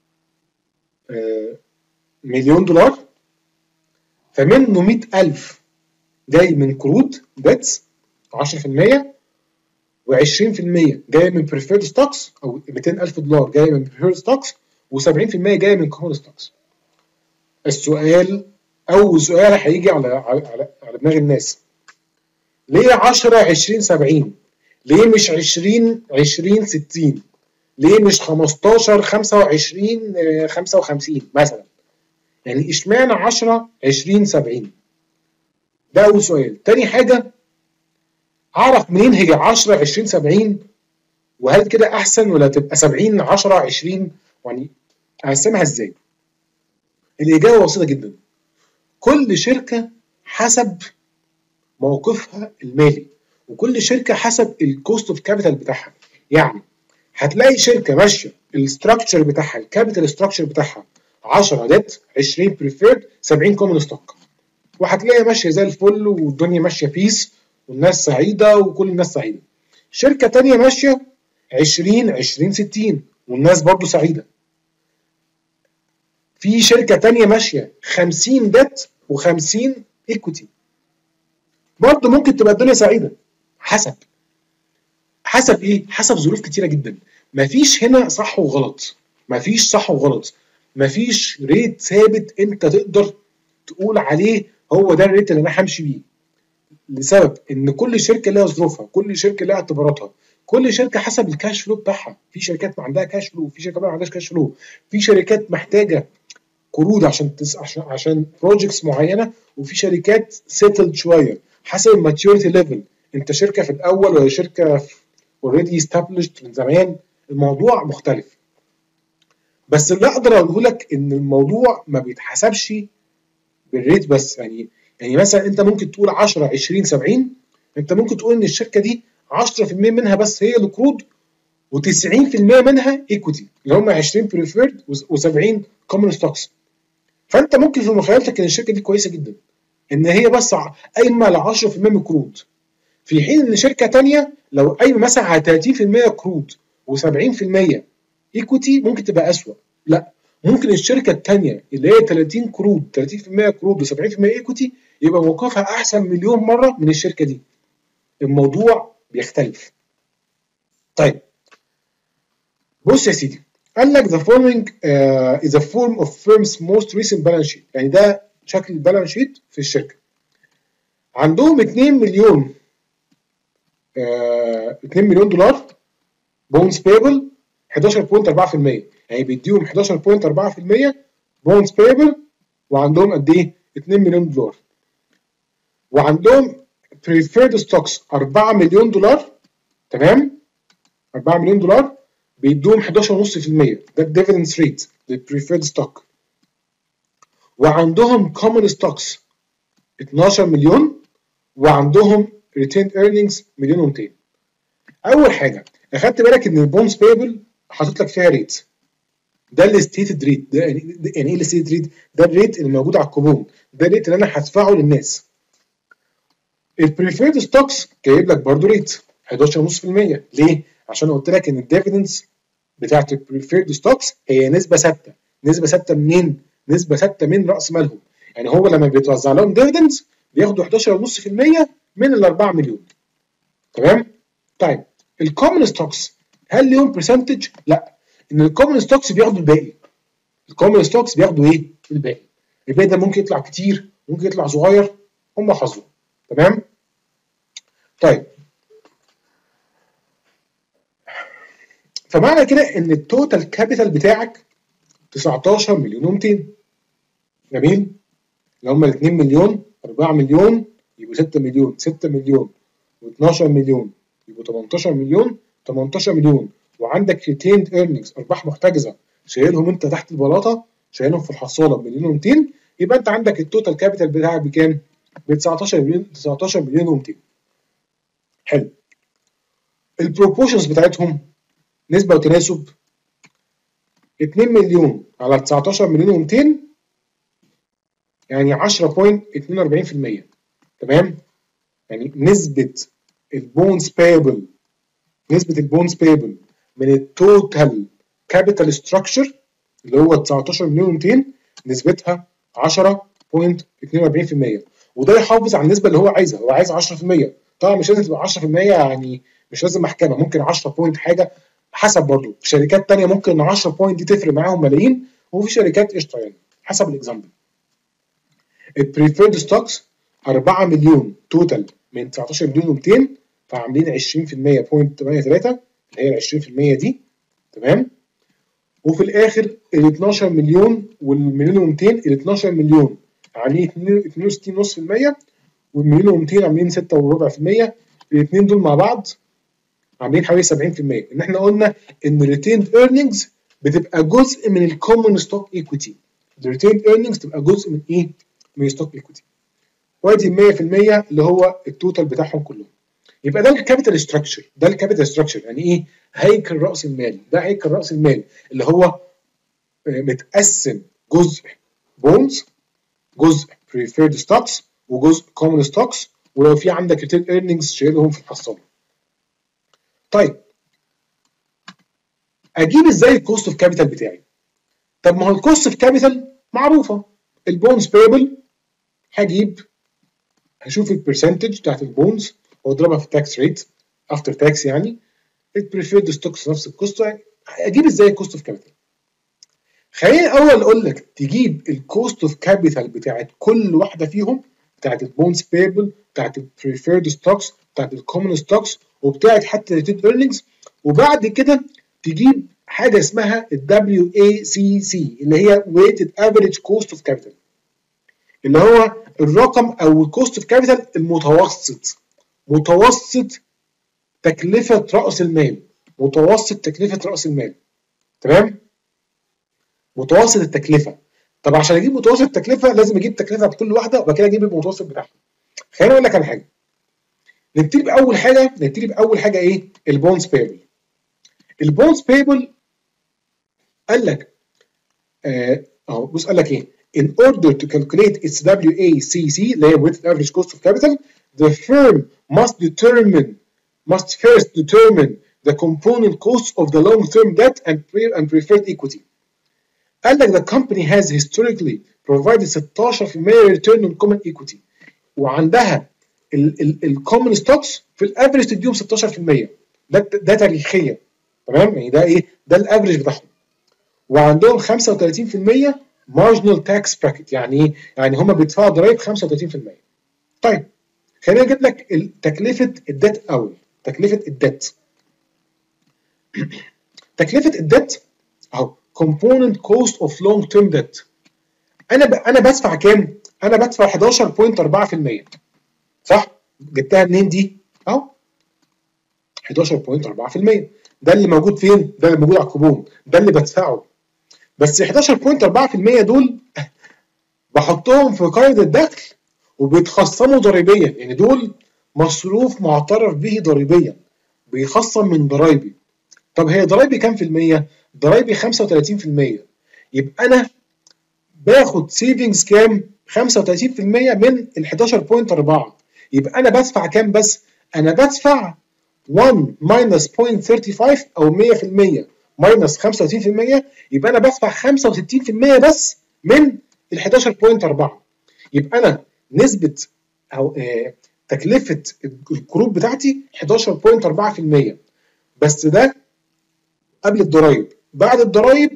مليون دولار، فمنه مئة ألف جاي من قروض ديتس عشرة في المية و20% جاي من بريفيرد ستوكس او مئتين ألف دولار جاي من بريفيرد ستوكس و70% جاي من كومن ستوكس. السؤال اول سؤال هيجي على على على دماغ الناس، ليه عشرة عشرين سبعين؟ ليه مش عشرين عشرين ستين؟ ليه مش خمستاشر خمسة وعشرين خمسة وخمسين مثلا؟ يعني اشمعنى عشرة عشرين سبعين؟ ده اول سؤال. تاني حاجه، اعرف منين هي عشرة عشرين سبعين؟ وهل كده احسن ولا تبقى سبعين عشرة عشرين؟ يعني اقسمها ازاي؟ الاجابه بسيطه جدا. كل شركه حسب موقفها المالي وكل شركه حسب الكوست اوف كابيتال بتاعها. يعني هتلاقي شركه ماشيه الستراكشر بتاعها الكابيتال ستراكشر بتاعها عشرة ديت، عشرين بريفيرد، سبعين كومن ستوك، وهتلاقيها ماشيه زي الفل والدنيا ماشيه بيس والناس سعيده وكل الناس سعيده. شركه تانيه ماشيه عشرين عشرين ستين والناس برضو سعيده. في شركه تانيه ماشيه خمسين ديت و50 ايكويتي، برضو ممكن تبقى الدنيا سعيده. حسب حسب ايه؟ حسب ظروف كتيره جدا. مفيش هنا صح وغلط، مفيش صح وغلط، مفيش ريت ثابت انت تقدر تقول عليه هو ده الريت اللي انا همشي بيه، لسبب ان كل شركه لها ظروفها، كل شركه لها اعتباراتها، كل شركه حسب الكاش فلو بتاعها. في شركات ما عندها كاش فلو، في شركات ما عندهاش كاش فلو، في شركات محتاجه قروض عشان تس... عشان عشان بروجكتس معينه، وفي شركات سيتلد شويه حسب الماتيوريتي ليفل. انت شركه في الاول ولا شركه اوريدي استابلشد من زمان، الموضوع مختلف. بس اللي اقدر اقوله لك ان الموضوع ما بيتحسبش بالريت بس. يعني يعني مثلا انت ممكن تقول عشرة عشرين سبعين، انت ممكن تقول ان الشركه دي عشرة في المية منها بس هي القروض وتسعين في المية منها ايكويتي اللي هم عشرين بريفيرد و70 كومن ستوكس. فانت ممكن في مخيلتك ان الشركه دي كويسه جدا ان هي بس قايمه ل عشرة في المية من القروض، في حين ان شركه ثانيه لو قايمه مثلا على ثلاثين في المية قروض و70 في المية ايكويتي ممكن تبقى اسوء. لا، ممكن الشركه الثانيه اللي هي ثلاثين قروض ثلاثين في المية قروض و70 في المية ايكويتي يبقى موقفها احسن مليون مره من الشركه دي. الموضوع بيختلف. طيب بص يا سيدي، قال لك the following uh, is a form of firm's most recent balance sheet. يعني ده شكل البالانس شيت في الشركه. عندهم اتنين مليون uh, اتنين مليون دولار بونز بيبل حداشر فاصلة أربعة في المية، يعني بيديهم حداشر فاصلة أربعة في المية بونز بيبل، وعندهم قد ايه؟ اتنين مليون دولار. وعندهم بريفيرد ستوكس أربعة مليون دولار. تمام؟ أربعة مليون دولار بيدوهم حداشر فاصلة خمسة في المية، ده الديفيدنس ريت للبريفيرد ستوك. وعندهم كومن ستوكس اتناشر مليون، وعندهم ريتيند ايرنينجز مليون ومئتين. اول حاجه اخدت بالك ان البونز بيبل حاطط لك فيها ريت. ده الستيتد ريت. ده يعني يعني ايه الستيتد ريت؟ ده الريت اللي موجود على الكوبون، ده الريت اللي انا هدفعه للناس. البريفيرد ستوكس جايب لك برضه ريت حداشر فاصلة خمسة بالمية. ليه؟ عشان قلت لك ان الديفيدنز بتاعت البريفيرد ستوكس هي نسبه ثابته. نسبه ثابته منين؟ نسبه ثابته من راس مالهم. يعني هو لما بيتوزع لهم ديفيدنز بياخدوا حداشر فاصلة خمسة بالمية من ال أربعة مليون. تمام؟ طيب الكومن ستوكس هل ليهم برسنتج؟ لا، ان الكومن ستوكس بياخدوا الباقي. الكومن ستوكس بياخدوا ايه؟ الباقي. الباقي ده ممكن يطلع كتير، ممكن يطلع صغير، هم حظهم. تمام؟ طيب فمعنى كده ان التوتال كابيتال بتاعك تسعتاشر مليون ومئتين. جميل؟ اللي هم ال اتنين مليون، أربعة مليون يبقوا ستة مليون، ستة مليون و12 مليون يبقوا تمنتاشر مليون، تمنتاشر مليون، وعندك ريتيند ايرنينجز ارباح محتجزه شايلهم انت تحت البلاطه، شايلهم في الحصاله بمليون ومئتين، يبقى انت عندك التوتال كابيتال بتاعك بكام؟ ب تسعتاشر مليون، تسعتاشر مليون ومئتين. حلو. البروبوشنز بتاعتهم نسبه وتناسب اتنين مليون على تسعتاشر مليون ومئتين يعني عشرة فاصلة اتنين وأربعين بالمية. تمام؟ يعني نسبه البونز بايبل، نسبه البونز بايبل من التوتال كابيتال ستراكشر اللي هو تسعتاشر مليون ومئتين نسبتها عشرة فاصلة اتنين وأربعين بالمية. وده يحافظ على النسبه اللي هو عايزها. هو عايز عشرة بالمية، طبعا مش لازم تبقى عشرة بالمية، يعني مش لازم محكمه، ممكن عشرة بوينت حاجه، حسب. برضه في شركات ثانيه ممكن عشرة بوينت دي تفرق معاهم ملايين، وفي شركات قشطه يعني حسب الاكزامبل. البريفيرد ستوكس أربعة مليون توتال من تسعتاشر مليون ومئتين، فعاملين عشرين بالمية فاصلة تمانية وتلاتين اللي هي ال عشرين بالمية دي. تمام؟ وفي الاخر ال اتناشر مليون والمليون ومئتين، ال اتناشر مليون عاملين اتنين وستين فاصلة خمسة بالمية والمليون ومئتين عاملين ستة فاصلة خمسة بالمية. الاثنين دول مع بعض عاملين حوالي سبعين بالمية. ان احنا قلنا ان الريتيند ايرنينجز بتبقى جزء من الكومن ستوك ايكويتي. الريتيند ايرنينجز تبقى جزء من ايه؟ من ستوك ايكويتي. وادي مية بالمية اللي هو التوتال بتاعهم كلهم. يبقى ده الكابيتال ستراكشر. ده الكابيتال ستراكشر يعني ايه؟ هيكل راس المال. ده هيكل راس المال اللي هو متقسم جزء بونز، جزء بريفيرد ستوكس، وجزء كومن ستوكس، ولو في عندك ريتيند ايرنينجز شايلهم في الحصاله. طيب اجيب ازاي الكوست اوف كابيتال بتاعي؟ طب ما هو الكوست اوف كابيتال معروفه. البونز بيبل هجيب، هشوف البرسنتج بتاعت البونز واضربها في التاكس ريت افتر تاكس، يعني البريفيرد ستوكس نفس الكوست. اجيب ازاي الكوست اوف كابيتال؟ خليني الاول اقول لك تجيب الكوست اوف كابيتال بتاعت كل واحده فيهم، بتاعت البونز بيبل، بتاعت البريفيرد ستوكس، بتاعت الكومن ستوكس، وبتاعت حتى الريتيند ايرنينجز. وبعد كده تجيب حاجه اسمها ال دبليو اي سي سي اللي هي ويتد افريج كوست اوف كابيتال، اللي هو الرقم او الكوست اوف كابيتال المتوسط، متوسط تكلفه راس المال، متوسط تكلفه راس المال. تمام؟ متوسط التكلفه. طب عشان اجيب متوسط التكلفه لازم اجيب تكلفه بكل واحده وبعد كده اجيب المتوسط بتاعها. خليني اقول لك على حاجه. نبتدي باول حاجه، نبتدي باول حاجه ايه؟ البونز بيبل. البونز بيبل قال لك اهو آه بص قال لك ايه؟ In order to calculate its W A C C اللي هي weighted average cost of capital, the firm must determine must first determine the component costs of the long-term debt and pre and preferred equity. قال لك the company has historically provided ستاشر بالمية return on common equity، وعندها الكومن ستوكس في الافريج تديهم ستاشر بالمية. ده ده تاريخيا. تمام؟ يعني ده ايه؟ ده الافريج بتاعهم. وعندهم خمسة وتلاتين بالمية marginal tax bracket. يعني ايه؟ يعني هم بيدفعوا ضرائب خمسة وتلاتين بالمية. طيب خليني اجيب لك تكلفه الديت اول. تكلفه الديت تكلفه الديت اهو component cost of long term debt. انا ب... انا بدفع كام؟ انا بدفع حداشر فاصلة أربعة بالمية. صح؟ جبتها منين دي؟ اهو حداشر فاصلة أربعة بالمية. ده اللي موجود فين؟ ده اللي موجود على الكوبون، ده اللي بدفعه. بس حداشر فاصلة أربعة بالمية دول بحطهم في قاعده الدخل وبيتخصموا ضريبيا، يعني دول مصروف معترف به ضريبيا، بيخصم من ضرايبي. طب هي ضرايبي كام في المية؟ ضرايبي خمسة وتلاتين في المية. يبقى انا باخد سيفنجز كام؟ خمسة وتلاتين في المية من ال حداشر فاصلة أربعة. يبقى انا بدفع كام بس؟ انا بدفع واحد ماينس صفر فاصلة خمسة وتلاتين او مية في المية ماينس خمسة وتلاتين في المية، يبقى انا بدفع خمسة وستين في المية بس من ال حداشر فاصلة أربعة. يبقى انا نسبه او آه تكلفه القروض بتاعتي حداشر فاصلة أربعة في المية، بس ده قبل الضرايب. بعد الضرايب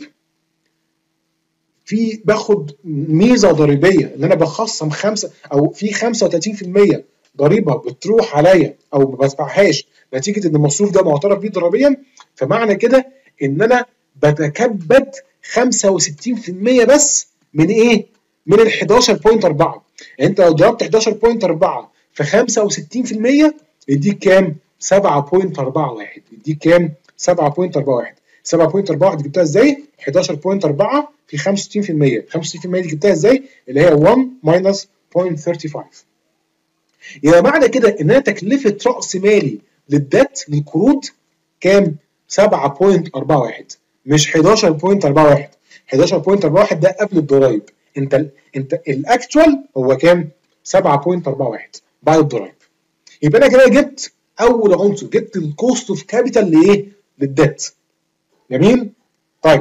في باخد ميزه ضريبيه ان انا بخصم خمسه او في خمسة وتلاتين في المية ضريبه بتروح عليا او ما بدفعهاش نتيجه ان المصروف ده معترف بيه ضريبيا. فمعنى كده ان انا بتكبد خمسة وستين في المية بس من ايه؟ من ال حداشر فاصلة أربعة. يعني انت لو ضربت حداشر فاصلة أربعة في خمسة وستين في المية يديك كام؟ سبعة فاصلة أربعة واحد. يديك كام؟ سبعة فاصلة أربعة واحد. سبعة فاصلة أربعة واحد جبتها ازاي؟ حداشر فاصلة أربعة في خمسة وستين في المية. خمسة وستين في المية دي جبتها ازاي؟ اللي هي واحد ماينس صفر فاصلة خمسة وتلاتين. يبقى معنى كده ان انا تكلفه راس مالي للدات للقروض كام؟ سبعة فاصلة أربعة واحد مش حداشر فاصلة أربعة واحد. حداشر فاصلة أربعة واحد ده قبل الضرايب. انت ال انت الاكتوال هو كام؟ سبعة فاصلة أربعة واحد بعد الضرايب. يبقى انا كده جبت اول عنصر، جبت الكوست اوف كابيتال لايه؟ للدات. جميل؟ طيب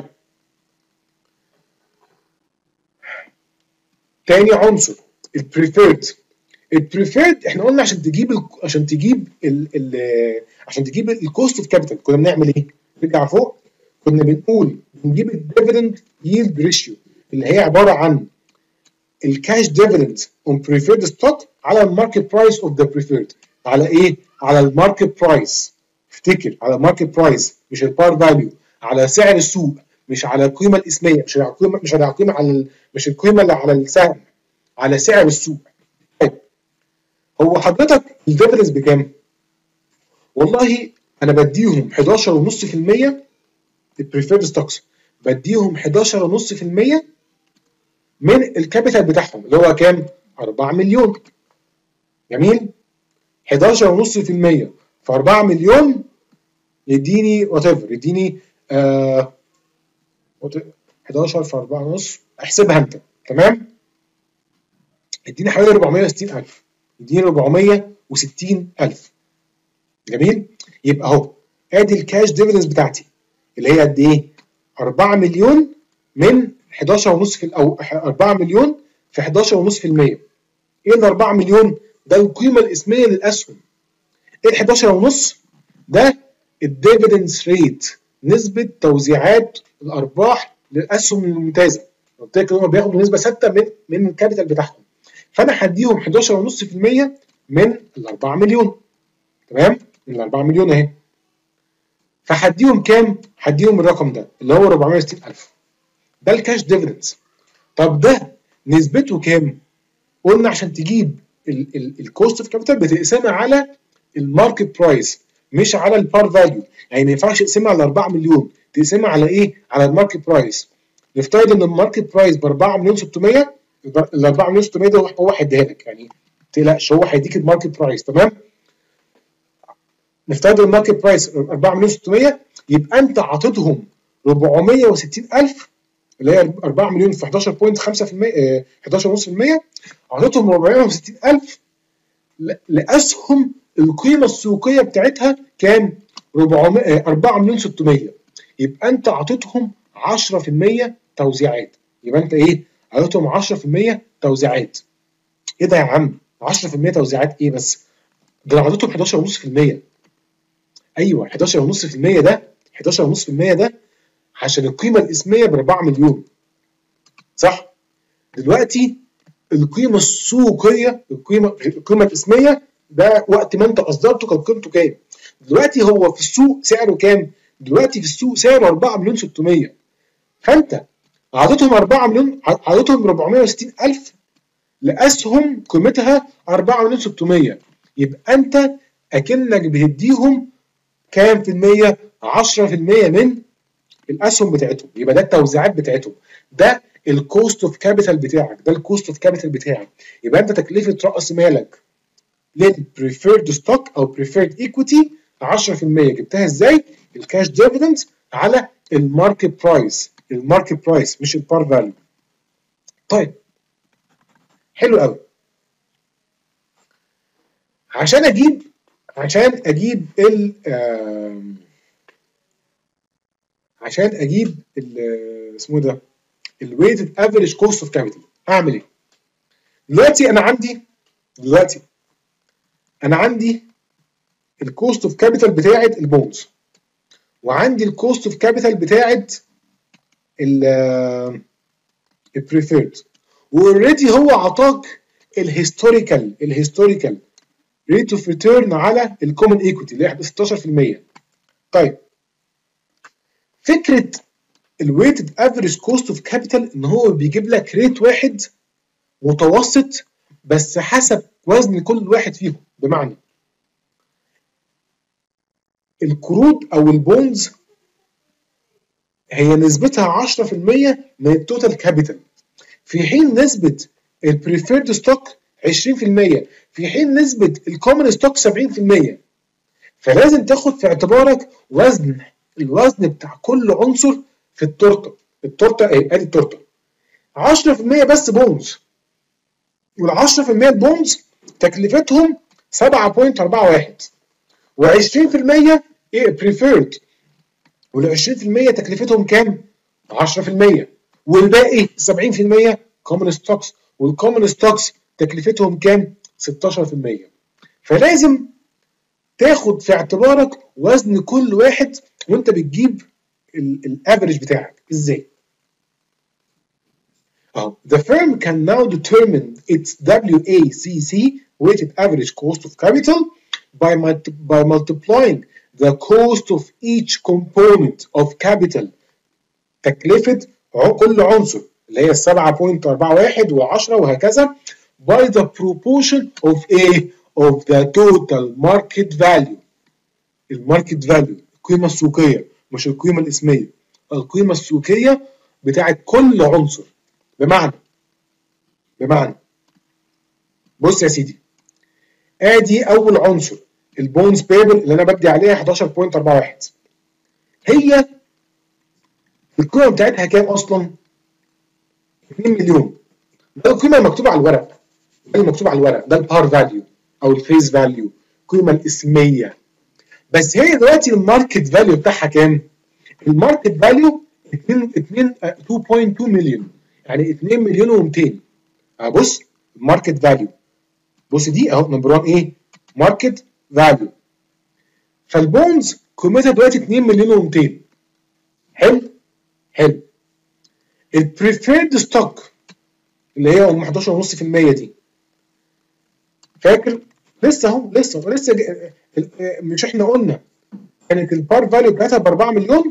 تاني عنصر البريفيرد. البريفيرد احنا قلنا عشان تجيب ال عشان تجيب ال ال عشان تجيب الكوست اوف كابيتال كنا بنعمل ايه؟ نرجع فوق كنا بنقول بنجيب الديفيدند ييلد ريشيو اللي هي عباره عن الكاش ديفيدند اون بريفيرد ستوك على الماركت برايس اوف ذا بريفيرد. على ايه؟ على الماركت برايس. افتكر على الماركت برايس مش البار فاليو، على سعر السوق مش على القيمه الاسميه، مش على القيمه مش على القيمه على مش القيمه اللي على السهم، على سعر السوق. طيب هو حضرتك الديفيدنس بكام؟ والله انا بديهم حداشر فاصلة خمسة في المية البريفيرد ستوكس، بديهم حداشر فاصلة خمسة في المية من الكابيتال بتاعهم اللي هو كام؟ أربعة مليون. جميل؟ حداشر فاصلة خمسة في المية في أربعة مليون يديني وات ايفر، يديني آه حداشر في أربعة ونص، احسبها انت. تمام؟ يديني حوالي أربعمية وستين ألف. يديني أربعمية وستين ألف. جميل؟ يبقى اهو ادي الكاش ديفيدنس بتاعتي اللي هي قد ايه؟ أربعة مليون من حداشر فاصلة خمسة في او أربعة مليون في حداشر فاصلة خمسة في المية. ايه ال أربعة مليون؟ ده القيمه الاسميه للاسهم. ايه ال حداشر فاصلة خمسة؟ ده الديفيدنس ريت، نسبه توزيعات الارباح للاسهم الممتازه. قلت لك ان هم بياخدوا نسبه ثابته من من الكابيتال بتاعهم. فانا هديهم حداشر فاصلة خمسة في المية من ال أربعة مليون. تمام؟ من ال أربعة مليون اهي. فهديهم كام؟ هديهم الرقم ده اللي هو أربعمية وستين ألف. ده الكاش ديفيدنس. طب ده نسبته كام؟ قلنا عشان تجيب الكوست اوف كابيتال بتقسمها على الماركت برايس مش على البار فاليو. يعني ما ينفعش تقسمها على أربعة مليون، تقسمها على ايه؟ على الماركت برايس. نفترض ان الماركت برايس ب أربعة مليون ستمية، ال أربعة مليون ستمية ده هو هيديها لك، يعني ما تقلقش هو هيديك الماركت برايس. تمام؟ نفترض الماركت برايس أربعة مليون ستمية، يبقى انت عاطتهم أربعمية وستين ألف اللي هي أربعة مليون في حداشر فاصلة خمسة في المية، حداشر فاصلة خمسة في المية، عاطتهم أربعمية وستين ألف لاسهم القيمه السوقيه بتاعتها كام؟ أربعة مليون ستمية. يبقى انت عاطتهم عشرة في المية توزيعات. يبقى انت ايه؟ عاطتهم عشرة في المية توزيعات. ايه ده يا عم؟ عشرة في المية توزيعات ايه بس؟ ده عاطتهم حداشر فاصلة خمسة في المية. ايوه حداشر فاصلة خمسة في المية ده حداشر فاصلة خمسة في المية ده عشان القيمه الاسميه ب أربعة مليون. صح؟ دلوقتي القيمه السوقيه، القيمه القيمه الاسميه ده وقت ما انت اصدرته كان قيمته كام؟ دلوقتي هو في السوق سعره كام؟ دلوقتي في السوق سعره أربعة مليون ستمية. فانت عاطتهم أربعة مليون، عاطتهم أربعمية وستين ألف لاسهم قيمتها أربعة مليون ستمية. يبقى انت اكنك بتديهم كام في المية؟ عشرة في المية من الاسهم بتاعتهم. يبقى ده التوزيعات بتاعتهم. ده الكوست اوف كابيتال بتاعك، ده الكوست اوف كابيتال بتاعك. يبقى انت تكلفه راس مالك للبريفيرد ستوك او بريفيرد ايكويتي عشرة في المية. جبتها ازاي؟ الكاش ديفيدند على الماركت برايس، الماركت برايس مش البار فاليو. طيب حلو قوي. عشان اجيب عشان اجيب ال آه عشان اجيب ال اسمه ده الويتد افريج كوست اوف كابيتال اعمل ايه؟ دلوقتي انا عندي دلوقتي انا عندي الكوست اوف كابيتال بتاعه البونز، وعندي الكوست اوف كابيتال بتاعه البريفيرد، واوريدي هو عطاك الهيستوريكال الهيستوريكال ريت اوف ريتيرن على الكومن ايكويتي اللي هي ستاشر في المية. طيب فكره الويتد افريج كوست اوف كابيتال ان هو بيجيب لك ريت واحد متوسط بس حسب وزن كل واحد فيهم. بمعنى القروض او البونز هي نسبتها عشرة في المية من التوتال كابيتال، في حين نسبه البريفيرد ستوك عشرين في المية، في حين نسبه الكومن ستوك سبعين في المية. فلازم تاخد في اعتبارك وزن الوزن بتاع كل عنصر في التورته. التورته ايه؟ ادي التورته عشرة في المية بس بونز، وال عشرة في المية البونز تكلفتهم سبعة فاصلة أربعة واحد، و20% ايه بريفيرد، وال عشرين في المية تكلفتهم كام؟ عشرة في المية، والباقي سبعين في المية كومن ستوكس، والكومن ستوكس تكلفتهم كام؟ ستاشر في المية. فلازم تاخد في اعتبارك وزن كل واحد وانت بتجيب الافريج بتاعك. ازاي؟ اهو the firm can now determine its W A C C weighted average cost of capital by by multiplying the cost of each component of capital تكلفة كل عنصر اللي هي سبعة فاصلة أربعة واحد و10 وهكذا by the proportion of a of the total market value. الماركت فاليو القيمة السوقية مش القيمة الاسمية، القيمة السوقية بتاعت كل عنصر. بمعنى بمعنى بص يا سيدي، ادي اول عنصر البونز بيبل اللي انا بدي عليها حداشر فاصلة أربعة واحد، هي القيمه بتاعتها كام اصلا؟ اتنين مليون. ده القيمه المكتوبه على الورق، ده المكتوب على الورق، ده البار فاليو او الفيس فاليو، القيمه الاسميه. بس هي دلوقتي الماركت فاليو بتاعها كام؟ الماركت فاليو اتنين اتنين اتنين فاصلة اتنين مليون، يعني اتنين مليون ومتين. بص الماركت فاليو، بص دي اهو نمبر واحد ايه؟ ماركت فاليو. فالبونز قيمتها دلوقتي اتنين مليون ومتين. حلو؟ حلو. البريفيرد ستوك اللي هي ام حداشر فاصلة خمسة في المية دي، فاكر؟ لسه اهو لسه لسه مش احنا قلنا كانت البار فاليو بتاعتها ب أربعة مليون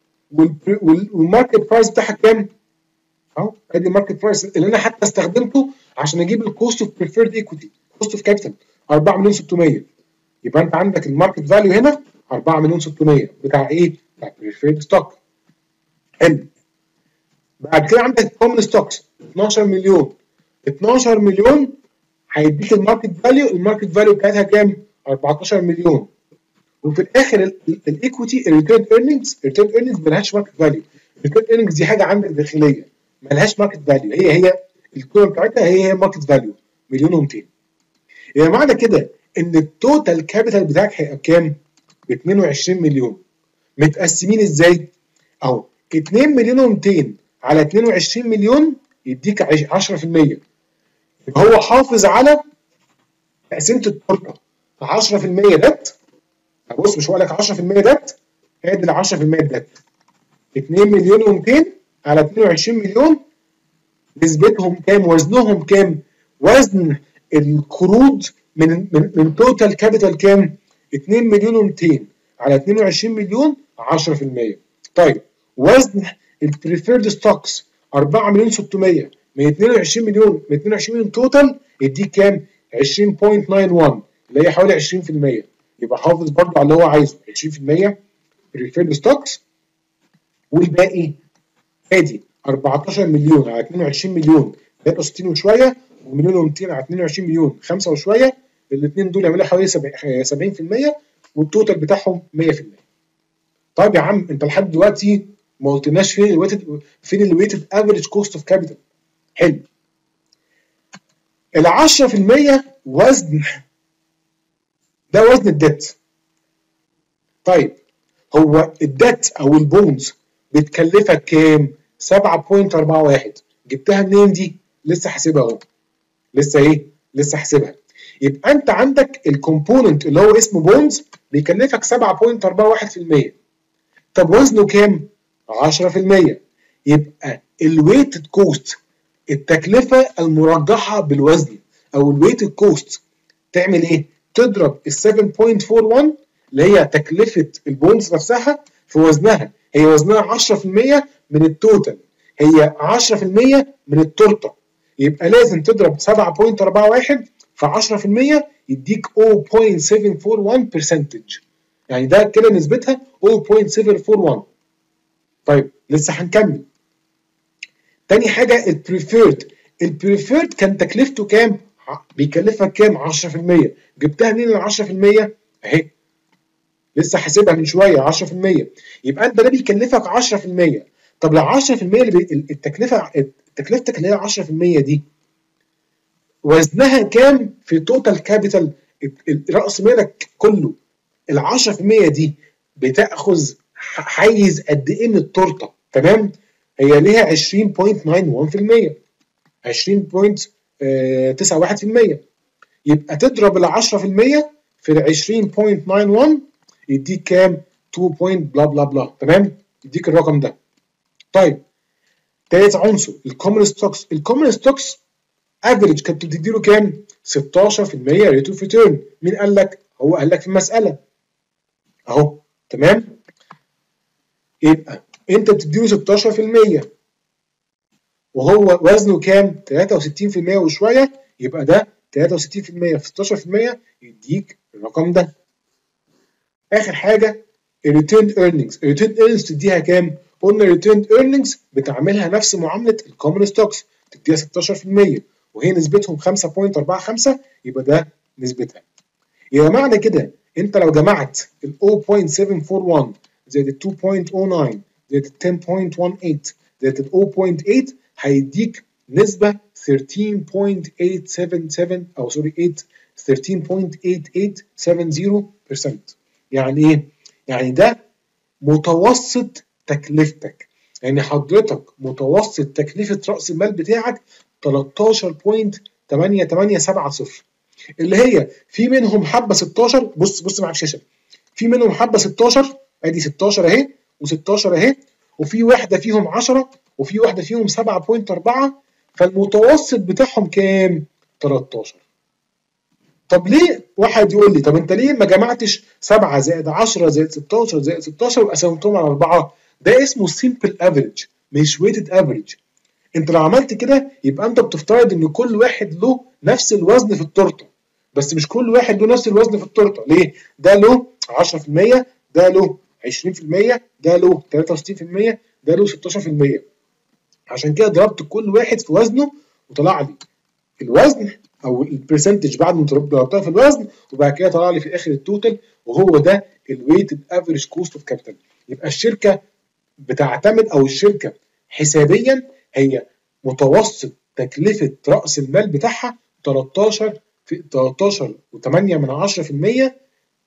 والماركت برايس بتاعها كام؟ اهو ادي الماركت برايس اللي انا حتى استخدمته عشان اجيب الكوست اوف بريفيرد ايكويتي، كوست اوف كابيتال أربعة مليون وستمية. يبقى انت عندك الماركت فاليو هنا أربعة مليون وستمية بتاع ايه؟ بتاع بريفيرد ستوك. حلو. بعد كده عندك كومن ستوكس اتناشر مليون، اتناشر مليون هيديك الماركت فاليو، الماركت فاليو بتاعتها كام؟ أربعتاشر مليون. وفي الاخر الايكويتي الريتيرن ايرنينجز، الريتيرن ايرنينجز مالهاش ماركت فاليو، الريتيرن ايرنينجز دي حاجه عندك داخليه مالهاش ماركت فاليو، هي هي القيمه بتاعتها هي هي ماركت فاليو مليون ومتين. يعني معنى كده ان التوتال كابيتال بتاعك هيبقى بكام؟ ب اتنين وعشرين مليون. متقسمين ازاي؟ اهو اتنين مليون ومتين على اتنين وعشرين مليون يديك عشرة في المية. يبقى هو حافظ على تقسيمه التورته. عشرة في المية دت، بص مش هقول لك عشرة في المية دت، ادي ال عشرة في المية دت اتنين مليون ومتين على اتنين وعشرين مليون، نسبتهم كام؟ وزنهم كام؟ وزن القروض من من من توتال كابيتال كام؟ اتنين مليون ومتين على اتنين وعشرين مليون عشرة في المية. طيب وزن البريفيرد ستوكس أربعة مليون وستمية من اتنين وعشرين مليون، من اتنين وعشرين مليون توتال يديك كام؟ عشرين فاصلة واحد واحد اللي هي حوالي عشرين في المية. يبقى حافظ برضه على اللي هو عايزه عشرين في المية بريفيرد ستوكس، والباقي ادي أربعتاشر مليون على اتنين وعشرين مليون تلاتة وستين وشويه، ومليون ومتين على اتنين وعشرين مليون خمسة وشويه، الاثنين دول يعملوا حوالي سبعين في المية والتوتال بتاعهم مية في المية. طيب يا عم انت لحد دلوقتي ما قلتلناش فين الويتد فين الويتد افريج كوست اوف كابيتال. حلو. ال عشرة في المية وزن، ده وزن الديت. طيب هو الديت او البونز بتكلفك كام؟ سبعة فاصلة أربعة واحد. جبتها منين دي؟ لسه حاسبها اهو. لسه ايه؟ لسه حاسبها. يبقى انت عندك الكومبوننت اللي هو اسمه بونز بيكلفك سبعة فاصلة أربعة واحد في المية. طب وزنه كام؟ عشرة في المية. يبقى الويتد كوست، التكلفه المرجحه بالوزن او الويتد كوست، تعمل ايه؟ تضرب ال سبعة فاصلة أربعة واحد اللي هي تكلفه البونز نفسها في وزنها. هي وزنها عشرة في المية من التوتال، هي عشرة في المية من التورته. يبقى لازم تضرب سبعة فاصلة أربعة واحد في عشرة في المية يديك صفر فاصلة سبعة أربعة واحد بالمية. يعني ده كده نسبتها صفر فاصلة سبعة أربعة واحد. طيب لسه هنكمل. تاني حاجه البريفيرد. البريفيرد كان تكلفته كام؟ بيكلفك كام؟ عشرة في المية. جبتها منين ال عشرة في المية؟ اهي لسه حاسبها من شويه عشرة في المية. يبقى انت ده بيكلفك عشرة في المية. طب ال عشرة في المية اللي بي... التكلفه تكلفتك اللي هي عشرة في المية دي وزنها كام في توتال كابيتال؟ راس مالك كله. ال عشرة في المية دي بتاخذ حيز قد ايه من التورته؟ تمام؟ هي ليها عشرين فاصلة تسعة واحد في المية، عشرين فاصلة تسعة واحد في المية. يبقى تضرب ال عشرة في المية في ال عشرين فاصلة تسعة واحد يديك كام؟ اتنين بلا بلا بلا. تمام؟ يديك الرقم ده. طيب تالت عنصر الكومن ستوكس. الكومن ستوكس افريج كانت بتديله كام؟ ستاشر في المية ريت اوف ريتيرن. مين قال لك؟ هو قال لك في المساله اهو. تمام؟ يبقى انت بتديله ستاشر في المية وهو وزنه كام؟ تلاتة وستين في المية وشويه. يبقى ده تلاتة وستين في المية في ستاشر في المية يديك الرقم ده. اخر حاجه الريتيرن ايرنينجز. الريتيرن ايرنينجز تديها كام؟ قلنا الريتيرن ايرنينجز بتعملها نفس معامله الكومن ستوكس، تديها ستاشر في المية وهي نسبتهم خمسة فاصلة أربعة خمسة. يبقى ده نسبتها. يبقى معنى كده انت لو جمعت ال صفر فاصلة سبعة أربعة واحد زائد ال اتنين فاصلة صفر تسعة زائد ال عشرة فاصلة تمنية زائد ال صفر فاصلة تمنية هيديك نسبه تلتاشر فاصلة تمنية سبعة سبعة او سوري تمنية تلتاشر فاصلة تمنية تمنية سبعة صفر بالمية. يعني ايه؟ يعني ده متوسط تكلفتك. يعني حضرتك متوسط تكلفه راس المال بتاعك تلتاشر فاصلة تمنية تمنية سبعة صفر، اللي هي في منهم حبه ستاشر. بص بص معاك الشاشه، في منهم حبه ستاشر، ادي ستاشر اهي و16 اهي، وفي واحده فيهم عشرة وفي واحده فيهم سبعة فاصلة أربعة. فالمتوسط بتاعهم كام؟ تلتاشر. طب ليه واحد يقول لي طب انت ليه ما جمعتش سبعة زائد عشرة زائد ستاشر زائد ستاشر وقسمتهم على أربعة؟ ده اسمه سيمبل افريج مش ويتد افريج. انت لو عملت كده يبقى انت بتفترض ان كل واحد له نفس الوزن في التورته، بس مش كل واحد له نفس الوزن في التورته. ليه؟ ده له عشرة في المية، ده له عشرين في المية، ده له تلاتة وستين في المية، ده له ستاشر في المية. عشان كده ضربت كل واحد في وزنه وطلع لي الوزن او البرسنتج بعد ما ضربتها في الوزن، وبعد كده طلع لي في الاخر التوتال، وهو ده الويتد افريج كوست اوف كابيتال. يبقى الشركه بتعتمد او الشركه حسابيا هي متوسط تكلفه راس المال بتاعها تلتاشر في تلتاشر وتمنية من عشرة في المية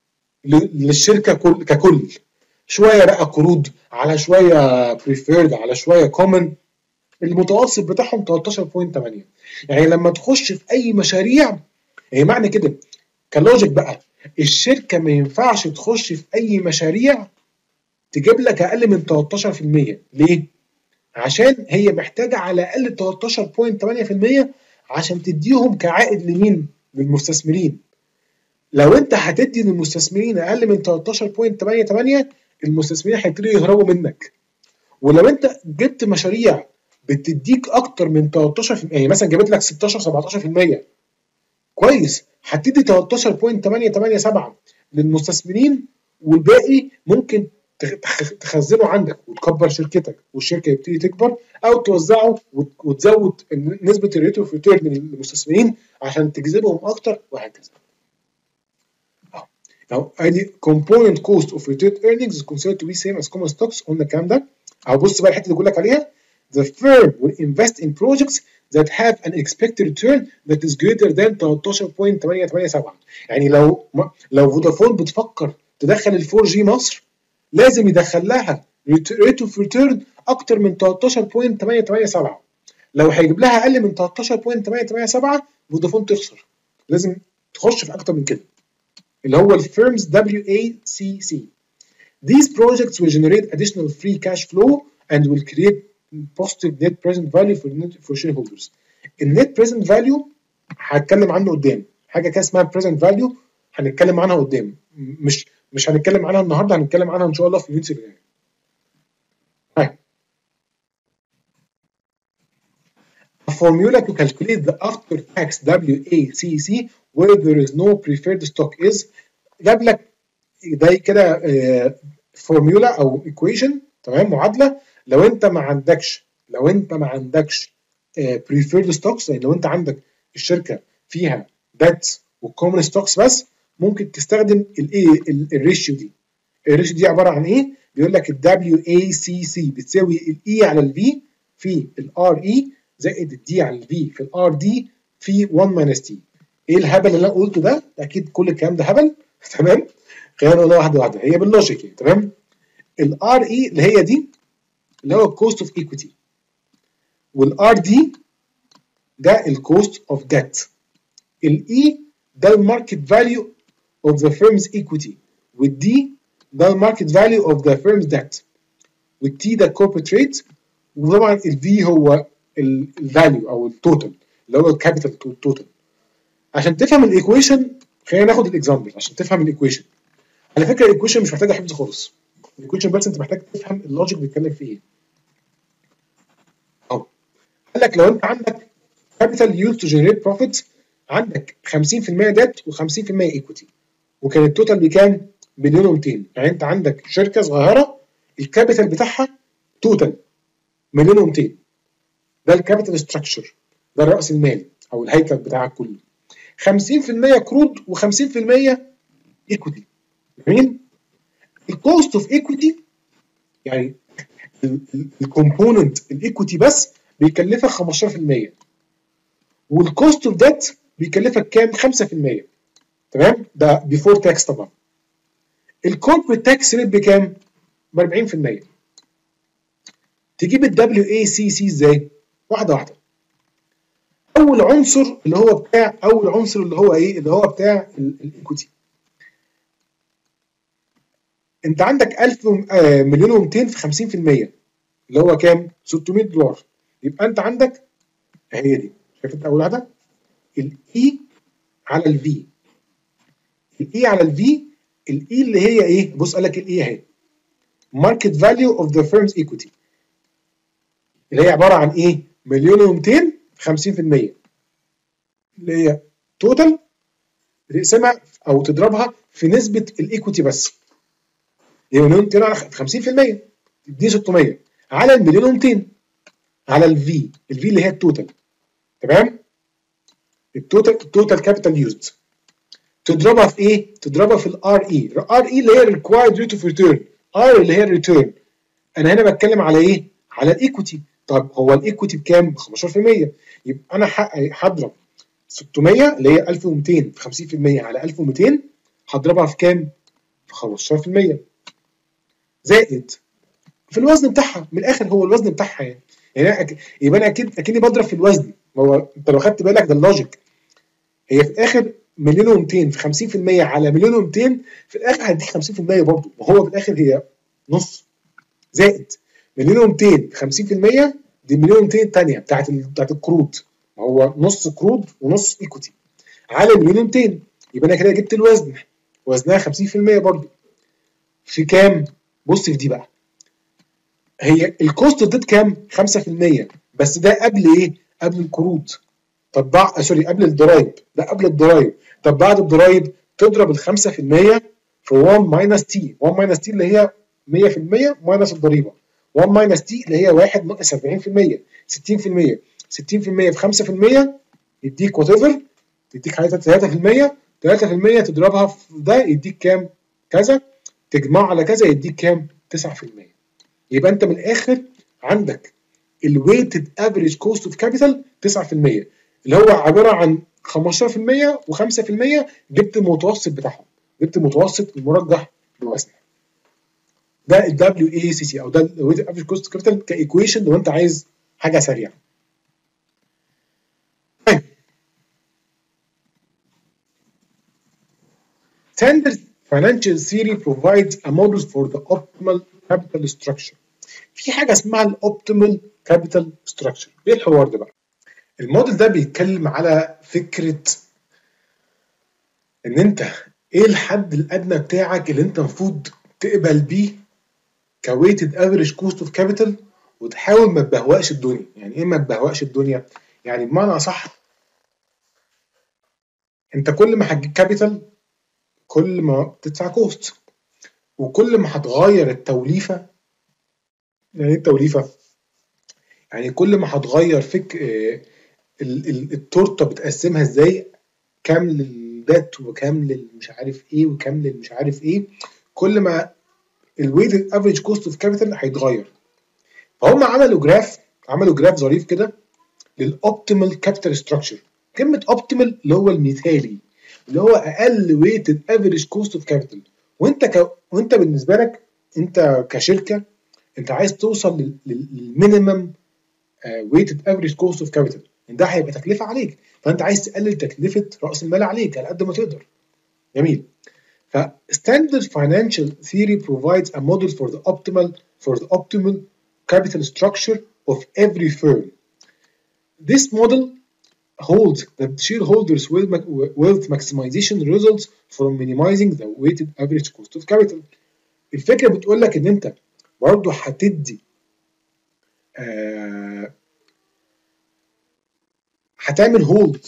للشركه كل ككل. شويه بقى قروض، على شويه بريفيرد، على شويه كومن، المتوسط بتاعهم تلتاشر فاصلة تمنية. يعني لما تخش في اي مشاريع، يعني معنى كده كلوجيك بقى الشركه ما ينفعش تخش في اي مشاريع تجيب لك اقل من تلتاشر في المية. ليه؟ عشان هي محتاجه على الاقل تلتاشر فاصلة تمنية في المية عشان تديهم كعائد لمين؟ للمستثمرين. لو انت هتدي للمستثمرين اقل من تلتاشر فاصلة تمنية تمنية المستثمرين هيبتدوا يهربوا منك. ولو انت جبت مشاريع بتديك اكتر من تلتاشر في المية، يعني مثلا جابت لك ستاشر سبعتاشر في المية، كويس، هتدي تلتاشر فاصلة تمنية تمنية سبعة للمستثمرين والباقي ممكن تخزنه عندك وتكبر شركتك والشركه يبتدي تكبر، او توزعه وتزود نسبه الريت اوف ريتيرن للمستثمرين عشان تجذبهم اكتر وهكذا. now ادي component cost of retained earnings is considered to be same as common stocks. قلنا الكلام ده. اهو بص بقى الحته اللي بقول لك عليها. The firm will invest in projects that have an expected return that is greater than تلتاشر فاصلة تمنية تمنية سبعة. يعني لو لو فودافون بتفكر تدخل ال فور جي مصر لازم يدخل لها rate of return اكتر من تلتاشر فاصلة تمنية تمنية سبعة. لو هيجيب لها اقل من تلتاشر فاصلة تمنية تمنية سبعة فودافون تخسر. لازم تخش في اكتر من كده. اللي هو الفيرمز دبليو إيه سي سي. These projects will generate additional free cash flow and will create positive net present value for for shareholders. النت present value هتكلم عنه قدام. حاجه كده اسمها present value هنتكلم عنها قدام. مش مش هنتكلم عنها النهارده، هنتكلم عنها ان شاء الله في اليونت اللي جاي. A formula to calculate the after tax دبليو إيه سي سي where there is no preferred stock is. جاب لك ده كده فورمولا او equation، تمام، معادله. لو انت ما عندكش لو انت ما عندكش preferred stocks، يعني لو انت عندك الشركه فيها ديت وكومن ستوكس بس، ممكن تستخدم الايه الريشيو دي. الريشيو دي عباره عن ايه؟ بيقول لك الدبليو إيه سي سي بتساوي الاي على الفي في الار اي زائد الدي على الفي في الار دي في واحد ماينس تي. ايه الهبل اللي انا قلته ده؟ اكيد كل الكلام ده هبل. تمام، خلينا نقولها واحده واحده، هي باللوجيك يعني. تمام، الار اي اللي هي دي اللي هو الكوست اوف ايكويتي، والار دي ده الكوست اوف ديت. الاي ده الماركت فاليو اوف ذا فيرمز ايكويتي، والدي ده الماركت فاليو اوف ذا فيرمز ديت، والتي ده الكوربريت ريت، وطبعا الفي هو الفاليو او التوتال اللي هو الكابيتال توتال. عشان تفهم الايكويشن خلينا ناخد الاكزامبل عشان تفهم الايكويشن. على فكره الايكويشن مش محتاجه حفظ خالص. الايكويشن بس انت محتاج تفهم اللوجيك بيتكلم في ايه. اهو قال لك لو انت عندك كابيتال يوز تو جنريت بروفيت، عندك خمسين في المية ديت و50% ايكويتي، وكان التوتال بكام؟ مليون ومئتين. يعني انت عندك شركه صغيره الكابيتال بتاعها توتال مليون ومئتين. ده الكابيتال ستراكشر، ده راس المال او الهيكل بتاعك كله. خمسين في المية كرود وخمسين في المية ايكويتي. جميل؟ الكوست اوف ايكويتي يعني الكومبوننت الايكويتي بس بيكلفك خمستاشر في المية، والكوست اوف ديت بيكلفك كام؟ خمسة في المية. تمام؟ ده بيفور تاكس طبعا. الكوربريت تاكس ريت بكام؟ ب أربعين في المية. تجيب الدبليو إيه سي سي ازاي؟ واحده واحده. اول عنصر اللي هو بتاع اول عنصر اللي هو ايه؟ اللي هو بتاع الايكويتي. انت عندك ألف مليون ومئتين في خمسين في المية اللي هو كام؟ ستمية دولار. يبقى انت عندك هي دي، شايف انت اول واحده؟ الاي على الفي. الاي على الفي، الاي اللي هي ايه؟ بص قال لك الاي اهي ماركت فاليو اوف ذا فيرمز ايكويتي، اللي هي عباره عن ايه؟ مليون ومئتين في خمسين في المية اللي هي توتال، تقسمها او تضربها في نسبه الايكويتي بس. يبقى مليون ومئتين على خمسين في المية دي ستمية على المليون ومئتين على الفي، الفي اللي هي التوتال. تمام؟ التوتال التوتال كابيتال يوزد تضربها في ايه؟ تضربها في الار اي، الار اي اللي هي ريكوايرد ريت اوف ريتيرن، ار اللي هي الريتيرن. انا هنا بتكلم على ايه؟ على الايكويتي. طب هو الايكويتي بكام؟ ب خمستاشر في المية. يبقى انا هضرب ستمية اللي هي ألف ومئتين في خمسين في المية على ألف ومئتين، هضربها في كام؟ في خمستاشر في المية زائد في الوزن بتاعها. من الاخر هو الوزن بتاعها يعني. يعني أك... يبقى انا اكيد اكني بضرب في الوزن. هو انت لو خدت بالك ده اللوجيك. هي في الاخر مليون ومئتين في خمسين في المية على مليون ومئتين، في الاخر هديك خمسين في المية برضه، وهو في الاخر هي نص زائد مليون ومئتين في خمسين في المية دي مليون ومئتين الثانيه بتاعت ال... بتاعت الكرود، هو نص كرود ونص ايكوتي على مليون ومئتين. يبقى انا كده جبت الوزن، وزنها خمسين في المية برضه في كام؟ بص في دي بقى، هي الكوست ديت كام؟ خمسة في المية، بس ده قبل ايه؟ قبل القروض. طب بعد سوري قبل الضرايب، ده قبل الضرايب. طب بعد الضرايب تضرب ال خمسة في المية في واحد ماينس تي، واحد ماينس تي اللي هي مية في المية ماينس الضريبه، واحد ماينس تي اللي هي واحد ناقص أربعين في المية، ستين في المية. ستين في المية في خمسة في المية يديك وات ايفر، يديك حاجه تلاتة في المية، ثلاثة في المية تضربها في ده يديك كام؟ كذا، تجمعه على كذا يديك كام؟ تسعة في المية. يبقى انت من الاخر عندك الويتد افريج كوست اوف كابيتال تسعة في المية، اللي هو عباره عن خمستاشر في المية و5% جبت المتوسط بتاعهم، جبت المتوسط المرجح بوزن. ده ال دبليو اي سي سي او ده الويتد افريج كوست اوف كابيتال كايكويشن لو انت عايز حاجه سريعه. طيب Standard financial theory provides a model for the optimal capital structure. في حاجه اسمها الاوبتيمال كابيتال ستراكشر. ايه الحوار ده بقى؟ الموديل ده بيتكلم على فكره ان انت ايه الحد الادنى بتاعك اللي انت المفروض تقبل بيه كويتد افريج كوست اوف كابيتال، وتحاول ما تبهوأش الدنيا. يعني ايه ما تبهوأش الدنيا؟ يعني بمعنى اصح انت كل ما هتجيب كابيتال كل ما بتدفع كوست، وكل ما هتغير التوليفه. يعني ايه التوليفه؟ يعني كل ما هتغير فك اه التورته بتقسمها ازاي، كام للدات وكام للمش عارف ايه وكام للمش عارف ايه، كل ما الويتد افريج كوست اوف كابيتال هيتغير. فهم عملوا جراف، عملوا جراف ظريف كده للاوبتيمال كابيتال ستراكشر. كلمه اوبتيمال اللي هو المثالي، اللي هو اقل ويتد افريج كوست اوف كابيتال. وانت ك... وانت بالنسبه لك انت كشركه انت عايز توصل للمينيمم ويتد افريج كوست اوف كابيتال، ده هيبقى تكلفه عليك، فانت عايز تقلل تكلفه راس المال عليك على قد ما تقدر. جميل. ف standard financial theory provides a model for the optimal for the optimal capital structure of every firm. This model holds that shareholders wealth maximization results from minimizing the weighted average cost of capital. الفكره بتقول لك ان انت برضه هتدي آه هتعمل هولد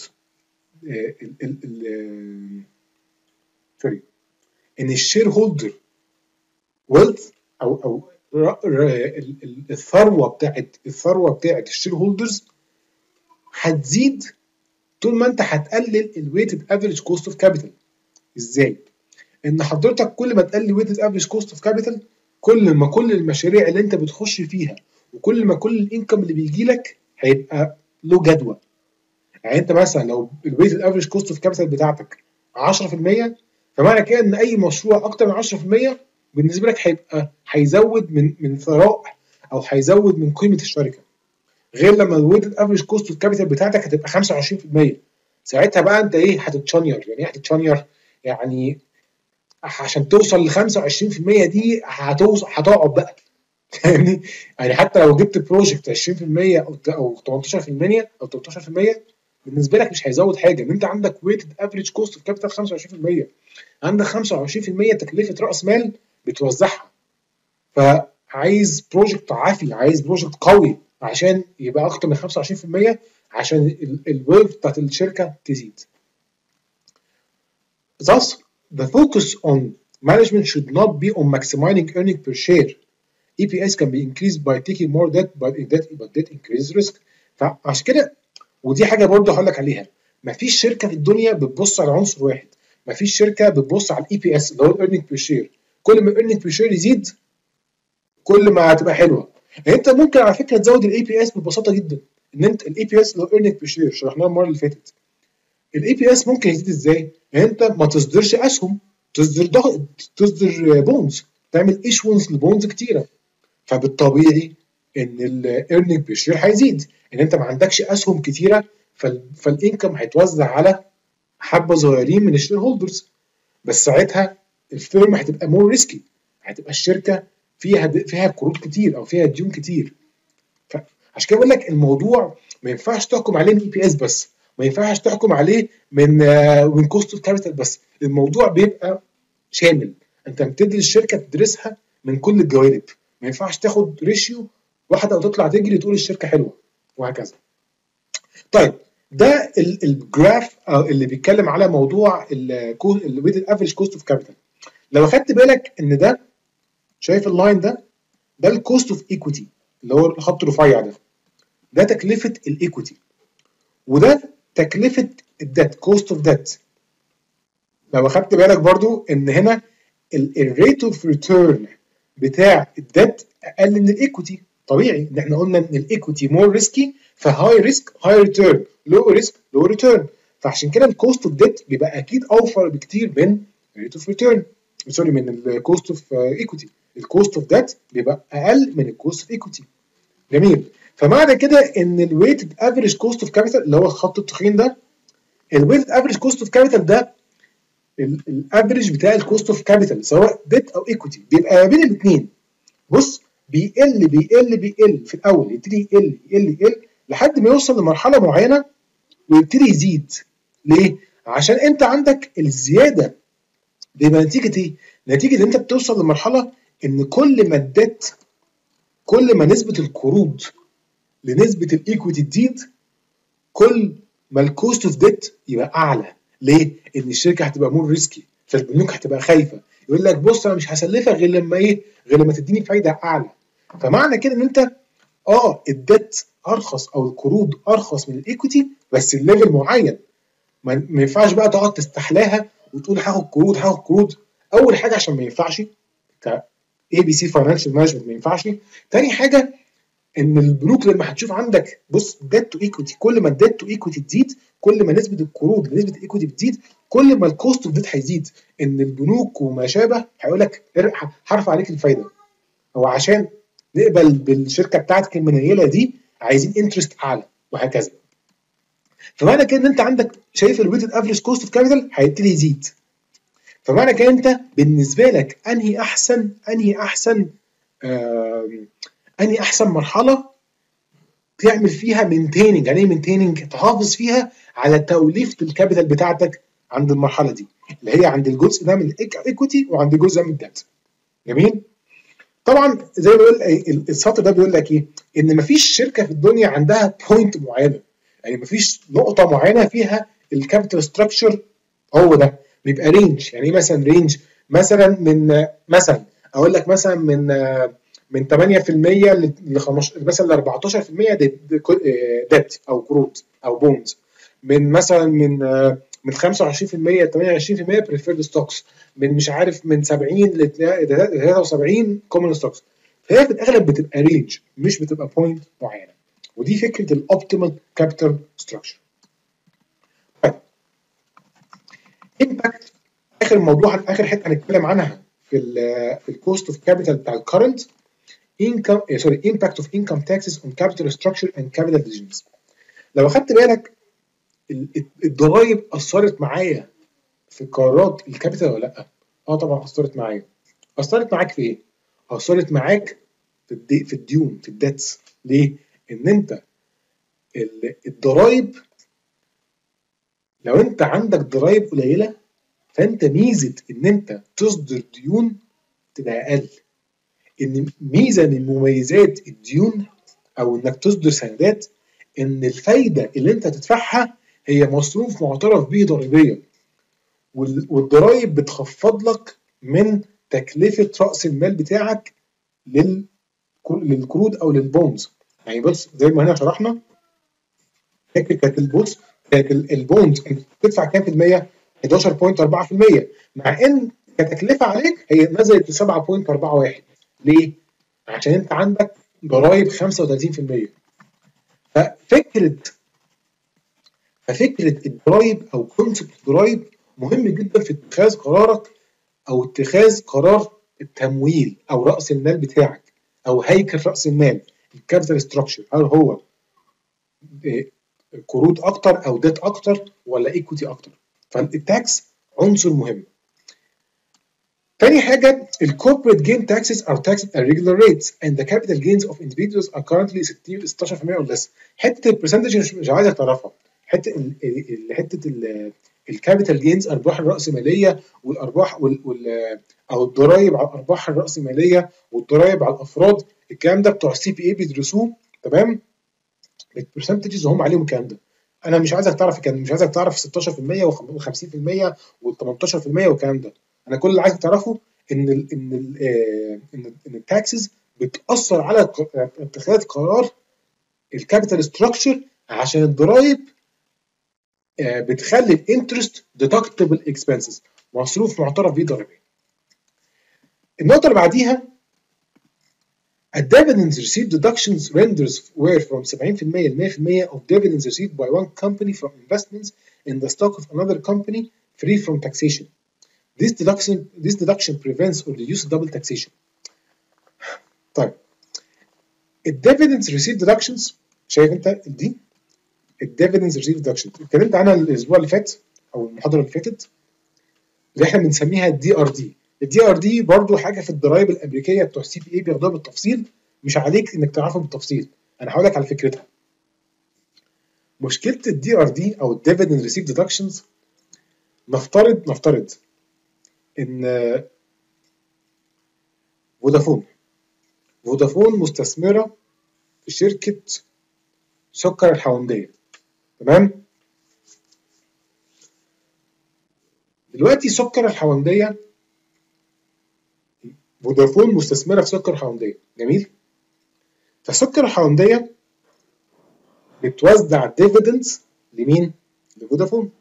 سوري ان الشير هولدر ويلث او او الثروه بتاعت الثروه بتاعت الشير هولدرز هتزيد طول ما انت هتقلل الويتد افريج كوست اوف كابيتال. ازاي؟ ان حضرتك كل ما تقلل ويتد افريج كوست اوف كابيتال كل ما كل المشاريع اللي انت بتخش فيها وكل ما كل الانكم اللي بيجي لك هيبقى له جدوى. يعني انت مثلا لو الويتد افريج كوست اوف كابيتال بتاعتك عشرة في المية، فمعنى كده ان اي مشروع اكتر من عشرة في المية بالنسبه لك هيبقى هيزود من من ثراء او هيزود من قيمه الشركه، غير لما الويتد افريج كوست اوف كابيتال بتاعتك هتبقى خمسة وعشرين في المية. ساعتها بقى انت ايه هتتشنير. يعني ايه هتتشنير؟ يعني عشان توصل ل خمسة وعشرين في المية دي هتوصل هتقعد بقى فاهمني؟ يعني حتى لو جبت بروجكت عشرين في المية او او تمنتاشر في المية او تلتاشر في المية بالنسبه لك مش هيزود حاجه، ان انت عندك ويتد افريج كوست اوف كابيتال خمسة وعشرين في المية، عندك خمسة وعشرين في المية تكلفه راس مال بتوزعها. فعايز بروجكت عافي، عايز بروجكت قوي عشان يبقى اكتر من خمسة وعشرين في المية عشان الويلث بتاعت الشركه تزيد. Thus, the focus on management should not be on maximizing earnings per share. E P S can be increased by taking more debt, but debt but debt increases risk. فعشان كده ودي حاجه برضه هقول لك عليها، مفيش شركه في الدنيا بتبص على عنصر واحد، مفيش شركه بتبص على الاي بي اس اللي هو الايرننج بير شير. كل ما الايرننج بير شير يزيد كل ما هتبقى حلوه. يعني انت ممكن على فكره تزود الاي بي اس ببساطه جدا، ان انت الاي بي اس اللي هو ايرننج بير شير شرحناه المره اللي فاتت. الاي بي اس ممكن يزيد ازاي؟ يعني انت ما تصدرش اسهم، تصدر ضغط، تصدر بونز، تعمل ايشونس لبونز كتيره، فبالطبيعي ان الايرننج بير شير هيزيد. ان انت ما عندكش اسهم كتيره فالانكم هيتوزع على حبه صغيرين من الشير هولدرز، بس ساعتها الفيرم هتبقى مور ريسكي، هتبقى الشركه فيها فيها قروض كتير او فيها ديون كتير. فعشان كده بقول لك الموضوع ما ينفعش تحكم عليه من اي بي اس بس، ما ينفعش تحكم عليه من آه من كوست اوف كابيتال بس. الموضوع بيبقى شامل، انت بتدي الشركه تدرسها من كل الجوانب، ما ينفعش تاخد ريشيو واحده وتطلع تجري تقول الشركه حلوه وهكذا. طيب ده الجراف اللي بيتكلم على موضوع الويتد افريج كوست اوف كابيتال. لو اخدت بالك ان ده شايف اللاين ده ده الكوست اوف ايكويتي اللي هو الخط الرفيع ده، ده تكلفه الايكويتي، وده تكلفه الديت كوست اوف ديت. لو اخدت بالك برضو ان هنا الريت اوف ريتيرن بتاع الديت اقل من الايكوتي. طبيعي ان احنا قلنا ان الايكوتي مور ريسكي، فهاي ريسك هاي ريتيرن، لو ريسك لو ريتيرن، فعشان كده الكوست اوف ديت بيبقى اكيد اوفر بكتير من الريت اوف ريتيرن، سوري من الكوست اوف ايكوتي. الكوست اوف ديت بيبقى اقل من الكوست اوف ايكوتي. جميل. فمعنى كده ان الويتد افريج كوست اوف كابيتال اللي هو الخط التخين ده، الويتد افريج كوست اوف كابيتال ده الافريج بتاع الكوست اوف كابيتال سواء ديت او ايكوتي بيبقى ما بين الاثنين. بص بيقل بيقل بيقل في الاول، يبتدي يقل يقل يقل لحد ما يوصل لمرحله معينه ويبتدي يزيد. ليه؟ عشان انت عندك الزياده بيبقى نتيجه ايه؟ نتيجه ان انت بتوصل لمرحله ان كل ما الديت، كل ما نسبه القروض لنسبه الايكويتي تزيد، كل ما الكوست اوف ديت يبقى اعلى. ليه؟ ان الشركه هتبقى مور ريسكي، فالبنوك هتبقى خايفه، يقول لك بص انا مش هسلفك غير لما ايه؟ غير لما تديني فايده اعلى. فمعنى كده ان انت اه الديت ارخص او القروض ارخص من الايكويتي بس الليفل معين. ما ينفعش بقى تقعد تستحلاها وتقول هاخد قروض هاخد قروض. اول حاجه عشان ما ينفعش ك اي بي سي فاينانشال مانجمنت ما ينفعش. تاني حاجه ان البنوك لما هتشوف عندك بص ديت تو ايكويتي، كل ما الديت تو ايكويتي تزيد، كل ما نسبه القروض لنسبه الايكويتي بتزيد، كل ما الكوست اوف ديت هيزيد. ان البنوك وما شابه هيقول لك هرفع عليك الفايده، او عشان نقبل بالشركه بتاعتك المنيله دي عايزين انترست اعلى وهكذا. فمعنى كده ان انت عندك شايف الويتد افريج كوست اوف كابيتال هيبتدي يزيد. فمعنى كده انت بالنسبه لك انهي احسن انهي احسن آه انهي احسن مرحله تعمل فيها مينتيننج. يعني ايه مينتيننج؟ تحافظ فيها على توليفه الكابيتال بتاعتك عند المرحله دي اللي هي عند الجزء ده من الايكويتي وعند الجزء ده من الديت. جميل. طبعا زي ما بيقول السطر ده بيقول لك ايه؟ ان مفيش شركه في الدنيا عندها بوينت معينه، يعني مفيش نقطه معينه فيها الكابيتال ستراكشر هو ده. بيبقى رينج. يعني ايه مثلا رينج؟ مثلا من مثلا اقول لك مثلا من من ثمانية في المية ل خمستاشر مثلا ل أربعتاشر في المية ديت او قروض او بونز، من مثلا من من خمسة وعشرين في المية ل ثمانية وعشرين في المية بريفيرد ستوكس، من مش عارف من سبعين ل ثلاثة وسبعين كومن ستوكس. فهي في الاغلب بتبقى رينج مش بتبقى بوينت معينه. ودي فكره الاوبتيمال كابيتال ستراكشر. طيب امباكت، اخر موضوع اخر حته هنتكلم عنها في ال في الكوست اوف كابيتال بتاع الكرنت income سوري impact of income taxes on capital structure and capital decisions. لو اخدت بالك الضرايب اثرت معايا في قرارات الكابيتال ولا لا؟ اه طبعا اثرت معايا. اثرت معاك في ايه؟ اثرت معاك في الدي في الديون في الديتس. ليه؟ ان انت الضرايب لو انت عندك ضرايب قليله فانت ميزه ان انت تصدر ديون تبقى اقل. ان ميزه من مميزات الديون او انك تصدر سندات ان الفايده اللي انت تدفعها هي مصروف معترف به ضريبيا، والضرايب بتخفض لك من تكلفه راس المال بتاعك للقروض او للبونز. يعني بص زي ما هنا شرحنا فاكر كانت البوز كانت البونز انت بتدفع كام في المية؟ حداشر فاصلة أربعة في المية، مع ان كتكلفه عليك هي نزلت ل سبعة فاصلة أربعة واحد. ليه؟ عشان انت عندك ضرايب خمسة وثلاثين في المية. ففكره ففكره الضرايب او كونسبت الضرايب مهم جدا في اتخاذ قرارك او اتخاذ قرار التمويل او راس المال بتاعك او هيكل راس المال الكابيتال ستراكشر. هل هو قروض اكتر او ديت اكتر ولا ايكويتي اكتر؟ فالتاكس عنصر مهم. تاني حاجه الكوربريت جين تاكسز are taxed at regular rates and the capital gains of individuals are currently ستاشر في المية or less. حته البرسنتج مش, مش عايزك تعرفها. حته ال حته الكابيتال جينز ارباح الراسماليه والارباح وال, وال او الضرايب على الارباح الراسماليه والضرايب على الافراد، الكلام ده بتوع السي بي اي بيدرسوه تمام. البرسنتجز هم عليهم الكلام ده. انا مش عايزك تعرف كان مش عايزك تعرف ستاشر في المية و50% و18% والكلام ده. انا كل اللي عايزك تعرفه ان ال ان ال ان ان التاكسز بتاثر على اتخاذ قرار الكابيتال ستراكشر عشان الضرايب بتخلي الانترست ديدكتبل اكسبنسز. مصروف معترف بيه ضريبيا. النقطه اللي بعديها A dividends received deductions renders were from سبعين في المية ل مية في المية of dividends received by one company from investments in the stock of another company free from taxation. This deduction this deduction prevents or reduces double taxation. طيب الديفيدنز received deductions شايف انت دي الديفيدنز received deductions اتكلمت عنها الاسبوع اللي فات او المحاضره اللي فاتت اللي احنا بنسميها الدي ار دي. الدي ار دي برضه حاجه في الضرايب الامريكيه بتوع السي بي اي بياخدوها بالتفصيل، مش عليك انك تعرفها بالتفصيل، انا هقول لك على فكرتها. مشكله الدي ار دي او الديفيدند ريسيف ديدكشنز، نفترض نفترض ان فودافون فودافون مستثمره في شركه سكر الحونديه، تمام؟ دلوقتي سكر الحونديه فودافون مستثمره في سكر الحونديه، جميل؟ فسكر الحونديه بتوزع ديفيدندز لمين؟ لفودافون.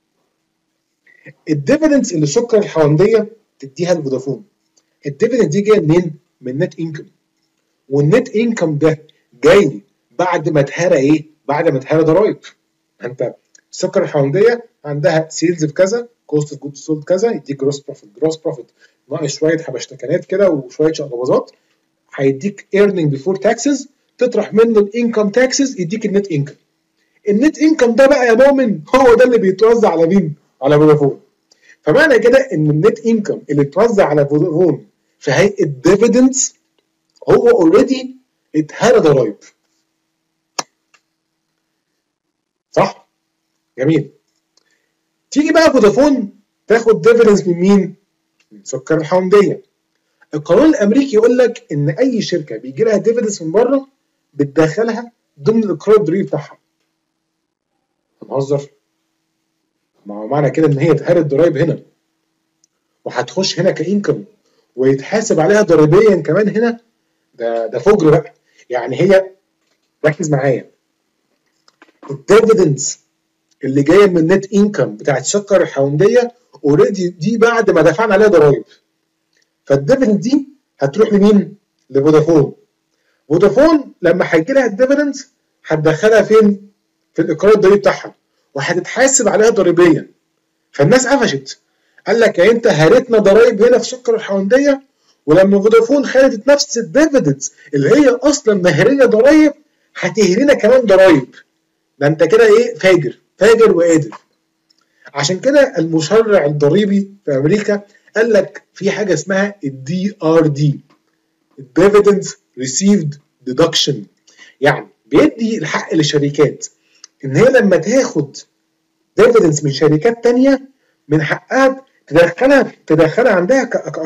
الديفيدندز اللي سكر الحونديه تديها لفودافون، الديفيدند دي جايه منين؟ من نت انكم، والنت انكم ده جاي بعد ما اتهرى ايه؟ بعد ما اتهرى ضرايب. انت سكر الحونديه عندها سيلز بكذا، كوست اوف جود سولد كذا، يديك جروس بروفيت، جروس بروفيت ناقص شويه حبشتكنات كده وشويه شقلباظات، هيديك ايرنينج بيفور تاكسز، تطرح منه الانكم تاكسز يديك النت انكم. النت انكم ده بقى يا مؤمن هو ده اللي بيتوزع على مين؟ على فودافون. فمعنى كده ان النت انكم اللي اتوزع على فودافون في هيئه ديفيدندز هو اوريدي اتهرى ضرايب. صح؟ جميل. تيجي بقى فودافون تاخد ديفيدندز من مين؟ من سكر الحونديه. القانون الامريكي يقول لك ان اي شركه بيجي لها ديفيدندز من بره بتدخلها ضمن الاقرار الضريبي بتاعها. هنهزر؟ ما هو معنى كده ان هي اتهرت ضرايب هنا وهتخش هنا كانكم ويتحاسب عليها ضريبيا كمان هنا. ده ده فجر بقى. يعني هي ركز معايا، الديفيدندز اللي جايه من النت انكم بتاعت سكر الحونديه اوريدي دي بعد ما دفعنا عليها ضرايب. فالديفيدند دي هتروح لمين؟ لفودافون. فودافون لما هيجي لها الديفيدندز هتدخلها فين؟ في الاقرار الضريبي بتاعها وهتتحاسب عليها ضريبيا. فالناس قفشت، قال لك يعني انت هرتنا ضرايب هنا في سكر الحونديه، ولما فودافون خدت نفس الديفيدندز اللي هي اصلا مهريه ضرايب هتهرينا كمان ضرايب. ده انت كده ايه؟ فاجر فاجر وقادر. عشان كده المشرع الضريبي في امريكا قال لك في حاجه اسمها الدي ار دي، الديفيدندز ريسيفد ديدكشن، يعني بيدي الحق للشركات ان هي لما تاخد ديفيدندز من شركات تانية من حقها تدخلها تدخلها عندها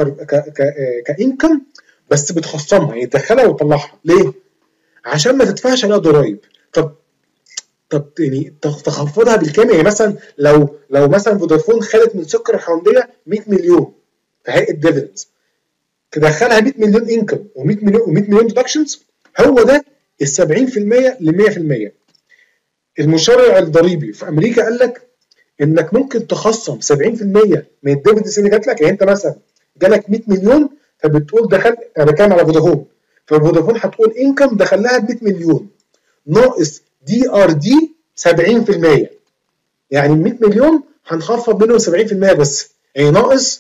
كانكم، بس بتخصمها، يعني تدخلها وتطلعها. ليه؟ عشان ما تدفعش عليها ضرايب. طب طب يعني تخفضها بالكامل. يعني مثلا لو لو مثلا فودافون خدت من سكر الحونديه مية مليون في هيئه ديفيدندز، تدخلها مية مليون انكم و100 مليون و100 مليون ديدكشنز، هو ده ال سبعين في المية ل مية في المية. المشرع الضريبي في امريكا قال لك انك ممكن تخصم سبعين في المية من الديفيدنز اللي جات لك. يعني انت مثلا جالك مية مليون فبتقول دخل، انا بتكلم على فودافون، ففودافون هتقول انكم دخل لها ب مية مليون ناقص دي ار دي سبعين في المية، يعني مية مليون هنخفض منهم سبعين في المية بس، يعني ناقص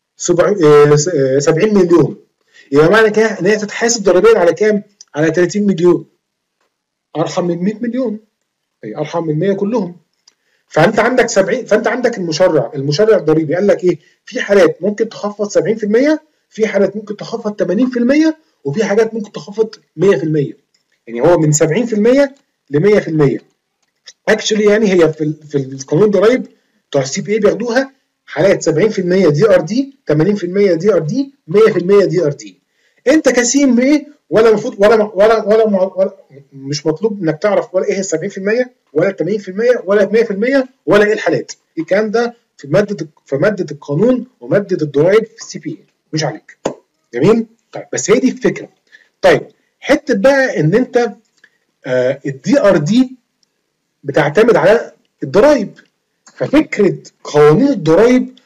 سبعين مليون. يبقى معنى كده ان هي تتحاسب ضريبيا على كام؟ على تلاتين مليون. ارحم من مية مليون، يعني ارحم من مية كلهم. فانت عندك سبعين، فانت عندك المشرع المشرع الضريبي قال لك ايه؟ في حالات ممكن تخفض سبعين في المية، في حالات ممكن تخفض ثمانين في المية، وفي حاجات ممكن تخفض مية في المية. يعني هو من سبعين في المية ل مية في المية. اكشلي يعني هي في في القانون الضرايب بتوع السي بي اي بياخدوها حالات سبعين في المية دي ار دي، ثمانين في المية دي ار دي، مية في المية دي ار دي. انت كسي ام ايه ولا المفروض ولا ولا ولا, ولا مش مطلوب انك تعرف ولا ايه هي سبعين في المية ولا ثمانين في المية ولا مية في المية ولا ايه الحالات. الكلام ده في ماده في ماده القانون وماده الضرايب في السي بي اي، مش عليك. جميل؟ طيب بس هي دي الفكره. طيب حته بقى ان انت آه الدي ار دي بتعتمد على الضرايب، ففكره قوانين الضرايب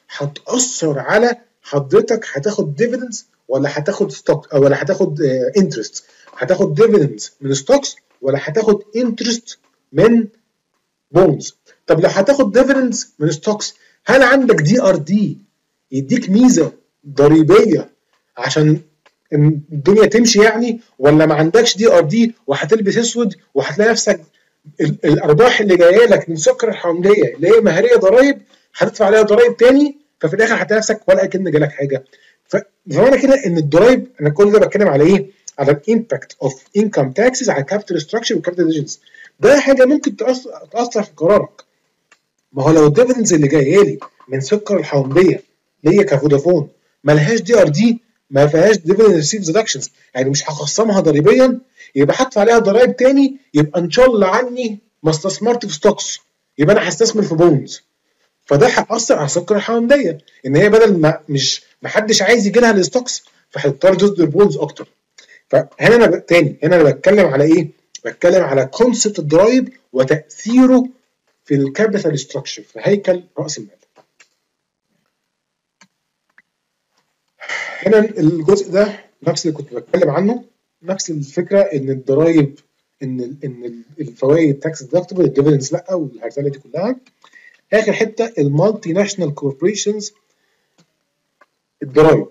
هتاثر على حضرتك هتاخد ديفيدنز ولا هتاخد ستوك ولا هتاخد انترست، هتاخد ديفيدنز من ستوكس ولا هتاخد انترست من بونز. طب لو هتاخد ديفيدنز من ستوكس، هل عندك دي ار دي يديك ميزه ضريبيه عشان الدنيا تمشي يعني، ولا ما عندكش دي ار دي وهتلبس اسود وهتلاقي نفسك الارباح اللي جايه لك من سكر الحومديه اللي هي مهريه ضرايب هتدفع عليها ضرايب تاني، ففي الاخر هتلاقي نفسك ولا كأن جالك حاجه. فمعنى كده ان الضرايب، انا كل ده بتكلم على ايه؟ على الامباكت اوف انكم تاكسز على الكابيتال ستراكشر والكابيتال ديفيجنز. ده حاجه ممكن تاثر تاثر في قرارك. ما هو لو الديفيدنز اللي جايه لي من سكر الحومديه ليا كفودافون مالهاش دي ار دي، ما فيهاش ديفيدند ريسيف ديدكشنز، يعني مش هخصمها ضريبيا، يبقى هدفع عليها ضرايب تاني، يبقى ان شاء الله عني ما استثمرت في ستوكس، يبقى انا هستثمر في بونز. فده هيأثر على سكر الحومديه، ان هي بدل ما مش ما حدش عايز يجي لها الستوكس فهتضطر تصدر بونز اكتر. فهنا انا تاني هنا انا بتكلم على ايه؟ بتكلم على كونسبت الضرايب وتأثيره في الكابيتال ستراكشر، في هيكل راس المال. هنا الجزء ده نفس اللي كنت بتكلم عنه، نفس الفكره ان الضرايب ان ان الفوائد تاكس ديدكتبل، الديفيدنز لا، والهرجله دي كلها. اخر حته المالتي ناشونال كوربوريشنز، الضرايب.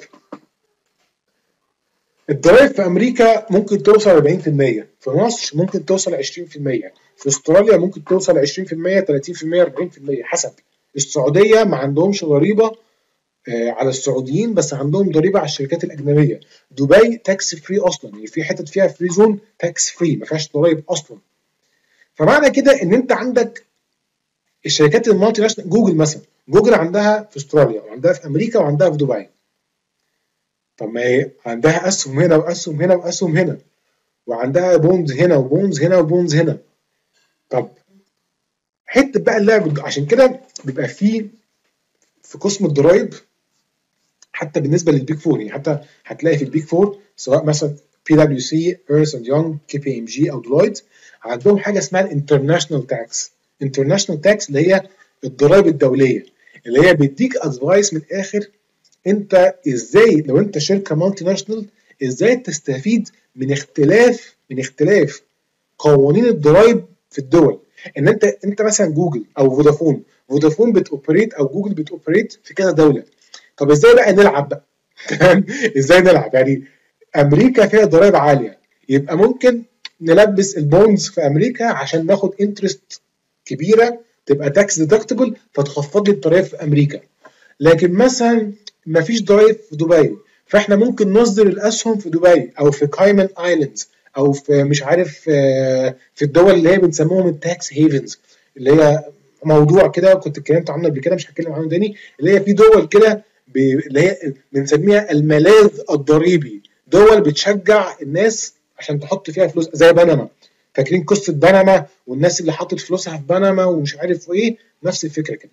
الضرايب في امريكا ممكن توصل أربعين في المية، في مصر ممكن توصل عشرين في المية، في استراليا ممكن توصل عشرين في المية، ثلاثين في المية، أربعين في المية حسب. السعوديه ما عندهمش ضريبه على السعوديين، بس عندهم ضريبه على الشركات الاجنبيه. دبي تاكس فري اصلا، يعني في حتت فيها فري زون تاكس فري ما فيهاش ضرايب اصلا. فمعنى كده ان انت عندك الشركات المالتي ناشونال، جوجل مثلا، جوجل عندها في استراليا وعندها في امريكا وعندها في دبي. طب ما هي عندها اسهم هنا واسهم هنا واسهم هنا، وعندها بونز هنا وبونز هنا وبونز هنا. طب حته بقى اللعب، عشان كده بيبقى في في قسم الضرايب حتى بالنسبه للبيج فور، يعني حتى هتلاقي في البيج فور سواء مثلا بي دبليو سي، ايرنست اند يونج، كي بي ام جي او ديلويت، عندهم حاجه اسمها الانترناشونال تاكس. انترناشونال تاكس اللي هي الضرايب الدوليه، اللي هي بيديك ادفايس من الاخر انت ازاي لو انت شركه مالتي ناشونال ازاي تستفيد من اختلاف من اختلاف قوانين الضرايب في الدول. ان انت انت مثلا جوجل او فودافون، فودافون بتوبريت او جوجل بتوبريت في كذا دوله. طب ازاي بقى نلعب بقى؟ تمام؟ ازاي نلعب؟ يعني امريكا فيها ضرائب عاليه، يبقى ممكن نلبس البونز في امريكا عشان ناخد انترست كبيره تبقى تاكس ديدكتبل فتخفض لي الضرايب في امريكا. لكن مثلا ما فيش ضرايب في دبي، فاحنا ممكن نصدر الاسهم في دبي او في كايمان ايلاندز او في مش عارف في الدول اللي هي بنسموهم التاكس هيفنز، اللي هي موضوع كده كنت اتكلمت عنه قبل كده مش هتكلم عنه تاني، اللي هي في دول كده اللي هي بنسميها الملاذ الضريبي، دول بتشجع الناس عشان تحط فيها فلوس زي بنما. فاكرين قصه بنما والناس اللي حطت فلوسها في بنما ومش عارف ايه، نفس الفكره كده.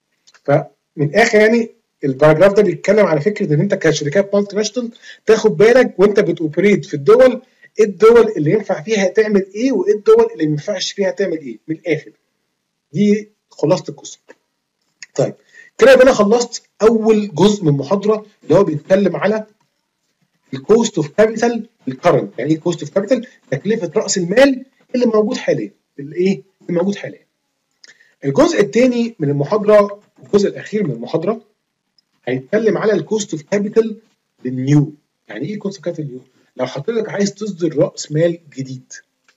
فمن الاخر يعني الباراجراف ده بيتكلم على فكره ان انت كشركات مالتي ناشونال تاخد بالك وانت بتوبريت في الدول، ايه الدول اللي ينفع فيها تعمل ايه وايه الدول اللي ما ينفعش فيها تعمل ايه. من الاخر دي خلاصه القصه. طيب كده يبقى انا خلصت اول جزء من المحاضره اللي هو بيتكلم على الكوست اوف كابيتال الكرنت. يعني ايه كوست اوف كابيتال؟ تكلفه راس المال اللي موجود حاليا، اللي ايه اللي موجود حاليا. الجزء الثاني من المحاضره، الجزء الاخير من المحاضره، هيتكلم على الكوست اوف كابيتال للنيو. يعني ايه كوست اوف كابيتال نيو؟ لو حضرتك عايز تصدر راس مال جديد،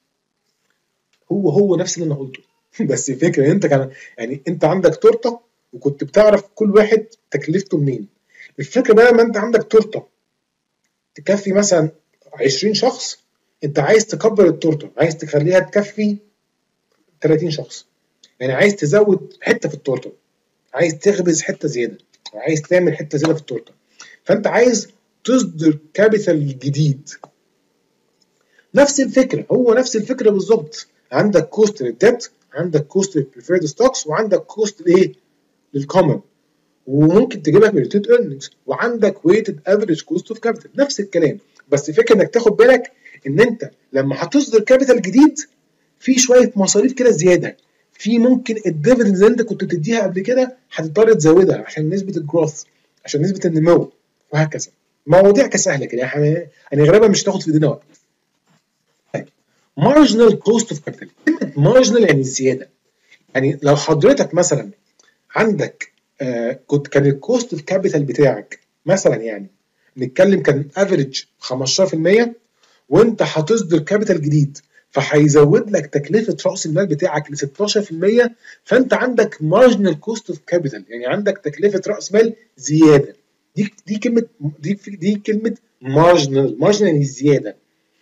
هو هو نفس اللي انا قلته بس الفكره ان انت كان يعني انت عندك تورته وكنت بتعرف كل واحد تكلفته منين. الفكره بقى لما انت عندك تورته تكفي مثلا عشرين شخص، انت عايز تكبر التورته، عايز تخليها تكفي ثلاثين شخص، يعني عايز تزود حته في التورته، عايز تخبز حته زياده، عايز تعمل حته زياده في التورته، فانت عايز تصدر كابيتال جديد. نفس الفكره، هو نفس الفكره بالظبط. عندك كوست للديت، عندك كوست للبريفيرد ستوكس، وعندك كوست لايه؟ للكومن، وممكن تجيبها من ريتيرد ايرنينجز، وعندك ويتد افريج كوست اوف كابيتال، نفس الكلام. بس الفكره انك تاخد بالك ان انت لما هتصدر كابيتال جديد في شويه مصاريف كده زياده، في ممكن الديفيدنز اللي انت كنت بتديها قبل كده هتضطر تزودها عشان نسبه الجروث، عشان نسبه النمو، وهكذا. مواضيع كسهله كده يعني، يعني غالبا مش هتاخد في ايدينا وقت. طيب مارجنال كوست اوف كابيتال، كلمه مارجنال يعني الزياده. يعني لو حضرتك مثلا عندك آه كنت كان الكوست اوف كابيتال بتاعك مثلا، يعني نتكلم كان افريج خمستاشر في المية، وانت هتصدر كابيتال جديد فهيزود لك تكلفه راس المال بتاعك ل ستاشر في المية، فانت عندك مارجنال كوست اوف كابيتال، يعني عندك تكلفه راس مال زياده. دي دي كلمه دي دي كلمه مارجنال. مارجنال يعني زياده.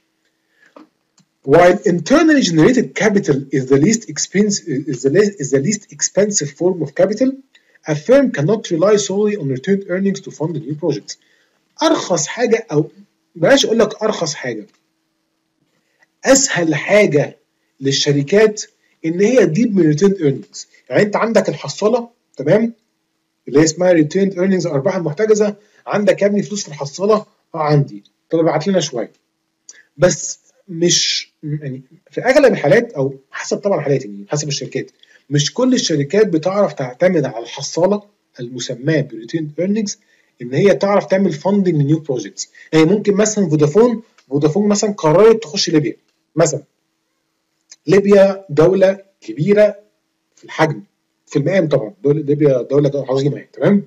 While internally generated capital is the least expensive is the least, is the least expensive form of capital, a firm cannot rely solely on retained earnings to fund new projects. ارخص حاجه، او بلاش اقول لك ارخص حاجه، اسهل حاجه للشركات ان هي تجيب من ريتيند ايرنينجز. يعني انت عندك الحصاله، تمام، اللي هي اسمها ريتيند ايرنينجز، الارباح المحتجزه. عندك يا ابني فلوس في الحصاله؟ اه عندي. طب ابعت لنا شويه. بس مش يعني في اغلب الحالات، او حسب طبعا الحالات، يعني حسب الشركات، مش كل الشركات بتعرف تعتمد على الحصاله المسماه بريتيند ايرنينجز ان هي تعرف تعمل فاندنج لنيو بروجكتس. يعني ممكن مثلا فودافون فودافون مثلا قررت تخش ليبيا مثلا. ليبيا دوله كبيره في الحجم، في المقام طبعا، دولة ليبيا دوله عظيمه يعني، تمام.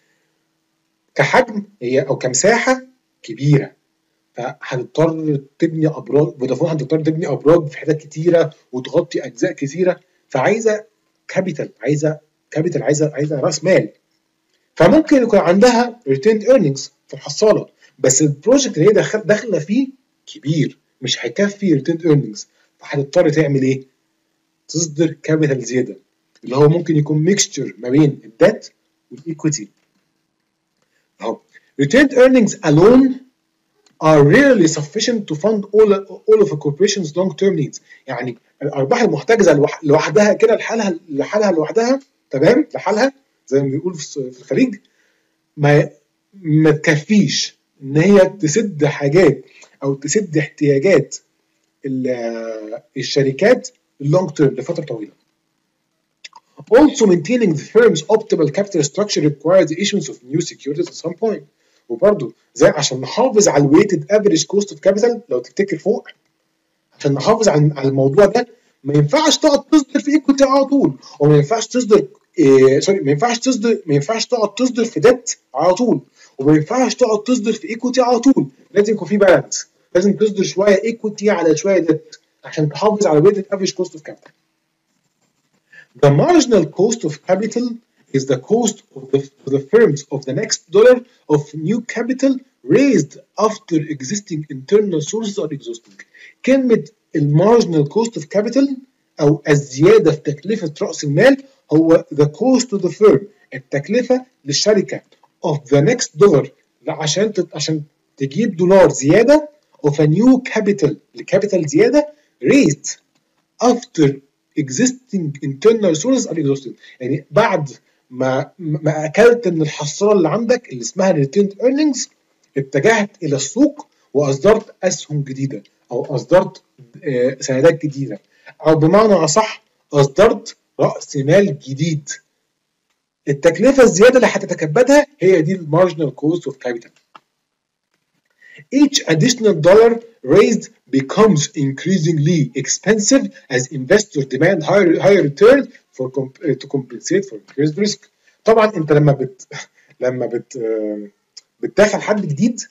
كحجم هي او كمساحه كبيره، فهتضطر تبني ابراج. فودافون هتضطر تبني ابراج في حتت كتيره وتغطي اجزاء كتيره، فعايزه كابيتال، عايزه كابيتال عايزه عايزه راس مال. فممكن يكون عندها ريتيند ايرنينجز في الحصاله، بس البروجكت اللي هي داخل داخله فيه كبير، مش هيكفي ريتيند ايرنينجز، فهتضطر تعمل ايه؟ تصدر كابيتال زياده، اللي هو ممكن يكون ميكستشر ما بين الديت والايكويتي. اهو retained earnings alone are rarely sufficient to fund all all of a corporation's long-term needs. يعني الارباح المحتجزه لوحدها كده لحالها لحالها لوحدها، تمام، لحالها زي ما بيقول في الخليج، ما ما تكفيش ان هي تسد حاجات او تسد احتياجات الشركات اللونج تيرم لفتره طويله. Also maintaining the firm's optimal capital structure requires the issuance of new securities at some point. وبرضه زي عشان نحافظ على الويتد افريج كوست اوف كابيتال، لو تفتكر فوق، عشان نحافظ على على الموضوع ده ما ينفعش تقعد تصدر في ايكويتي على طول، وما ينفعش تصدر إيه سوري ما ينفعش تصدر ما ينفعش تقعد تصدر في ديت على طول، وما ينفعش تقعد تصدر في ايكويتي على طول. لازم يكون في بالانس، لازم تصدر شويه ايكويتي على شويه ديت عشان تحافظ على ويتد افريج كوست اوف كابيتال. The marginal cost of capital is the cost of the, the firms of the next dollar of new capital raised after existing internal sources are exhausting. كلمة المارجنال كوست اوف كابيتال أو الزيادة في تكلفة رأس المال هو the cost to the firm، التكلفة للشركة of the next dollar، عشان عشان تجيب دولار زيادة of a new capital، لكابيتال زيادة raised after existing internal sources are exhausted. يعني بعد ما ما اكلت من الحصاله اللي عندك اللي اسمها retained earnings، اتجهت الى السوق واصدرت اسهم جديده، او اصدرت سندات جديده، او بمعنى اصح اصدرت راس مال جديد. التكلفه الزياده اللي هتتكبدها هي دي المارجنال كوست اوف كابيتال. Each additional dollar raised becomes increasingly expensive as investors demand higher higher return for comp to compensate for increased risk. طبعا انت لما بت لما بت بتدخل حد جديد،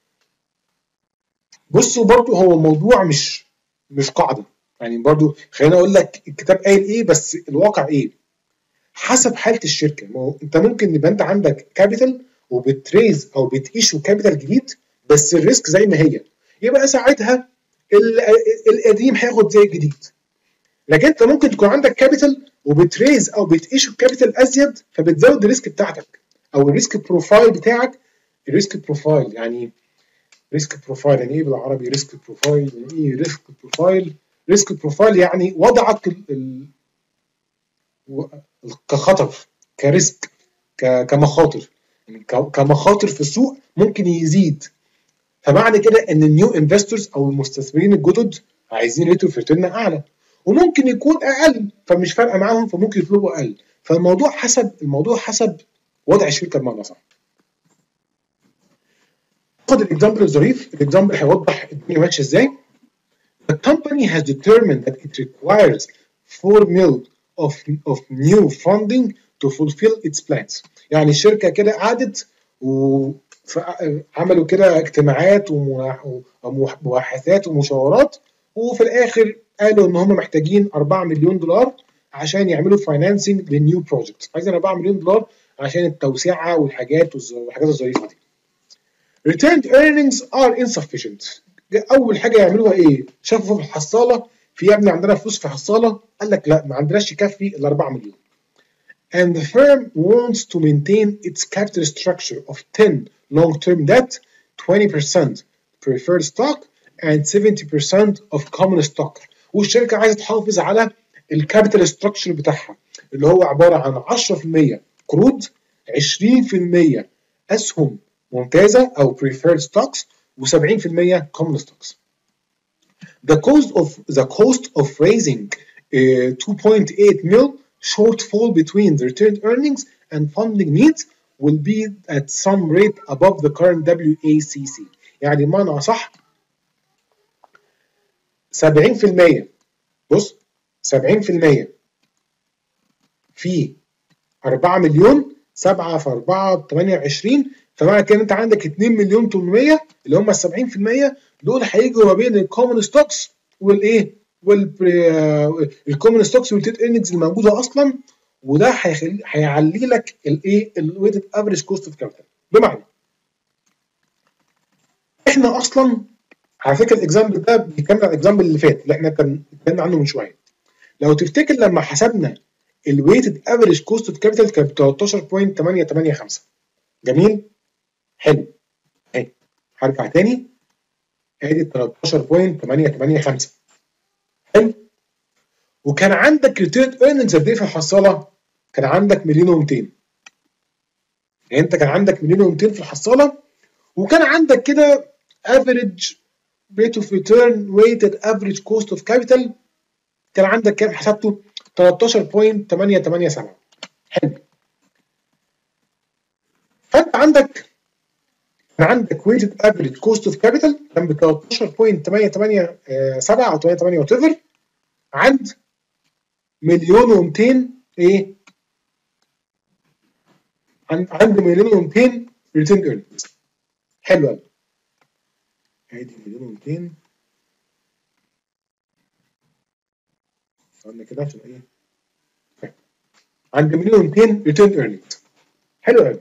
بصوا برضو هو الموضوع مش مش قاعده، يعني برضو خليني اقول لك الكتاب قايل ايه بس الواقع ايه، حسب حاله الشركه. ما هو انت ممكن يبقى انت عندك كابيتال وبتريز او بتيشو كابيتال جديد، بس الريسك زي ما هي، يبقى ساعتها القديم هياخد زي الجديد. لكن انت ممكن تكون عندك كابيتال وبتريز او بتيشو كابيتال ازيد، فبتزود الريسك بتاعتك او الريسك بروفايل بتاعك. الريسك بروفايل يعني ريسك بروفايل يعني ايه بالعربي؟ ريسك بروفايل يعني ايه؟ ريسك بروفايل ريسك بروفايل يعني وضعك ال... كخطر، كريسك، كمخاطر، يعني كمخاطر في السوق ممكن يزيد. فمعنى كده ان النيو انفستورز او المستثمرين الجدد عايزين ريت اوف ريتيرن اعلى، وممكن يكون اقل فمش فارقه معاهم فممكن يطلبوا اقل. فالموضوع حسب الموضوع حسب وضع الشركه بمعنى صح. خد الاكزامبل الظريف، الاكزامبل هيوضح الدنيا ماشيه ازاي. The company has determined that it requires four mil of of new funding to fulfill its plans. يعني الشركه كده قعدت وعملوا كده اجتماعات ومباحثات ومشاورات، وفي الاخر قالوا ان هم محتاجين أربعة مليون دولار عشان يعملوا فاينانسنج للنيو بروجكت، عايزين أربعة مليون دولار عشان التوسعه والحاجات والحاجات الظريفه دي. Returned earnings are insufficient. اول حاجه يعملوها ايه؟ شافوا في الحصاله في يا ابني عندنا فلوس في حصاله، قال لك لا ما عندناش يكفي ال أربعة مليون. And the firm wants to maintain its capital structure of ten long-term debt, twenty percent preferred stock and seventy percent of common stock. والشركه عايزه تحافظ على الكابيتال ستراكشر بتاعها اللي هو عباره عن عشرة في المية قروض، عشرين في المية اسهم ممتازه او preferred stocks و70% common stocks. The cost of the cost of raising uh, two point eight mil shortfall between the retained earnings and funding needs will be at some rate above the current W A C C. يعني بمعنى صح سبعين في المية، بص سبعين في المية في أربعة مليون، سبعة في أربعة ب ثمانية وعشرين، فمعنى كده انت عندك اتنين مليون ثمانمية اللي هم ال سبعين في المية دول هيجوا ما بين الكومن ستوكس والايه والكومن ستوكس والتيت ايرنجز الموجوده اصلا، وده هيخلي هيعلي لك الايه الويتد افريج كوست اوف كابيتال. بمعنى احنا اصلا على فكره الاكزامبل ده بيكمل على الاكزامبل اللي فات اللي احنا كان اتكلمنا عنه من شويه. لو تفتكر لما حسبنا الويتد افريج كوست اوف كابيتال كانت تلتاشر فاصلة تمنية تمنية خمسة. جميل؟ حلو. اهي هرجع تاني ادي تلتاشر فاصلة تمنية تمنية خمسة. حلو؟ وكان عندك ريتيرن ايرننجز قد ايه في الحصاله؟ كان عندك مليون ومئتين. يعني انت كان عندك مليون ومئتين في الحصاله، وكان عندك كده افريج ريت اوف ريتيرن ويتد افريج كوست اوف كابيتال كان عندك كام حسبته؟ تلتاشر فاصلة تمنية تمنية سبعة. حلو. فانت عندك كان عندك ويتد افريج كوست اوف كابيتال كان ب تلتاشر فاصلة تمنية تمنية سبعة او تمنية تمنية وات ايفر عند مليون ومئتين ايه؟ عند عند مليون ومئتين ريتيرن ايرنينجز. حلو قوي. ادي مليون ومئتين قلنا كده عشان ايه؟ عند مليون ومئتين ريتيرن ايرنينجز. حلو قوي.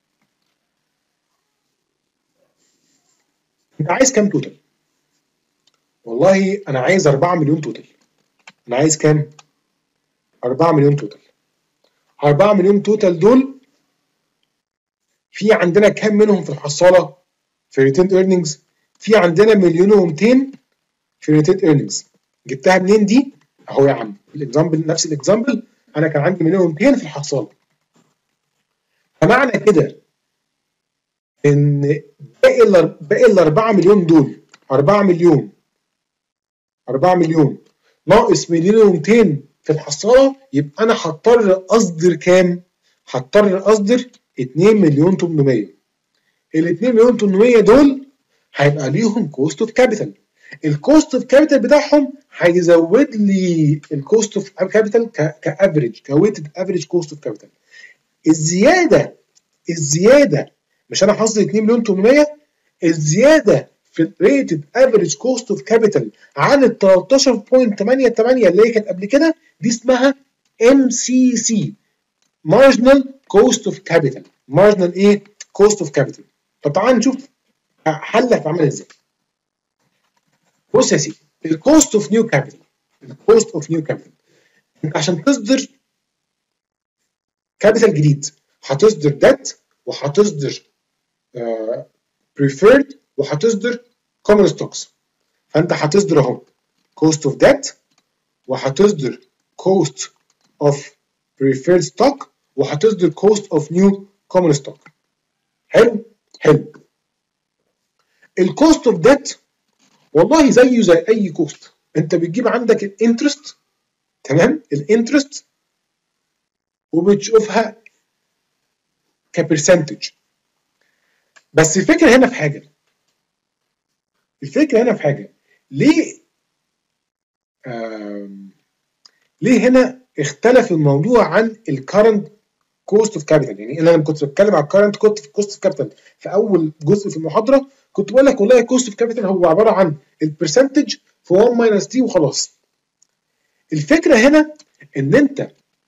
انت عايز كام توتال؟ والله انا عايز أربعة مليون توتال. انا عايز كام؟ أربعة مليون توتال. أربعة مليون توتال دول في عندنا كام منهم في الحصاله في ريتيرن ايرنينجز؟ في عندنا مليون ومئتين في ريتيرن ايرنينجز. جبتها منين دي؟ اهو يا عم الاكزامبل نفس الاكزامبل انا كان عندي مليون ومئتين في الحصاله. فمعنى كده ان باقي ال باقي ال أربعة مليون دول أربعة مليون أربعة مليون ناقص مليون ومئتين في الحصاله، يبقى انا هضطر اصدر كام؟ هضطر اصدر اتنين مليون وتمنمية. ال اتنين مليون وتمنمية دول هيبقى ليهم كوست اوف كابيتال. الكوست اوف كابيتال بتاعهم هيزود لي الكوست اوف كابيتال كافريج كويتد افريج كوست اوف كابيتال. الزياده الزياده مش انا حاصل اتنين مليون وتمنمية، الزياده في الريتد افريج كوست اوف كابيتال عن ال تلتاشر فاصلة تمنية تمنية اللي هي كانت قبل كده دي اسمها ام سي سي مارجنال كوست اوف كابيتال. مارجنال ايه؟ كوست اوف كابيتال. طب تعال نشوف حلها هتعمل ازاي. بص يا سيدي الكوست اوف نيو كابيتال الكوست اوف نيو كابيتال انت عشان تصدر كابيتال جديد هتصدر ديت وهتصدر بريفيرد uh, وهتصدر كومن ستوكس. فانت هتصدر اهو كوست اوف ديت وهتصدر كوست اوف بريفيرد ستوك وهتصدر كوست اوف نيو كومن ستوك. حلو حلو. الكوست اوف ديت والله زيه زي اي كوست، انت بتجيب عندك الانترست تمام، الانترست، وبتشوفها كبرسنتج. بس الفكره هنا في حاجه الفكره هنا في حاجه ليه آم ليه هنا اختلف الموضوع عن الكرنت كوست اوف كابيتال؟ يعني انا لما كنت بتكلم على الكرنت كوست اوف كابيتال في اول جزء في المحاضره كنت بقول لك والله كوست اوف كابيتال هو عباره عن البرسنتج في واحد ماينس تي وخلاص. الفكره هنا ان انت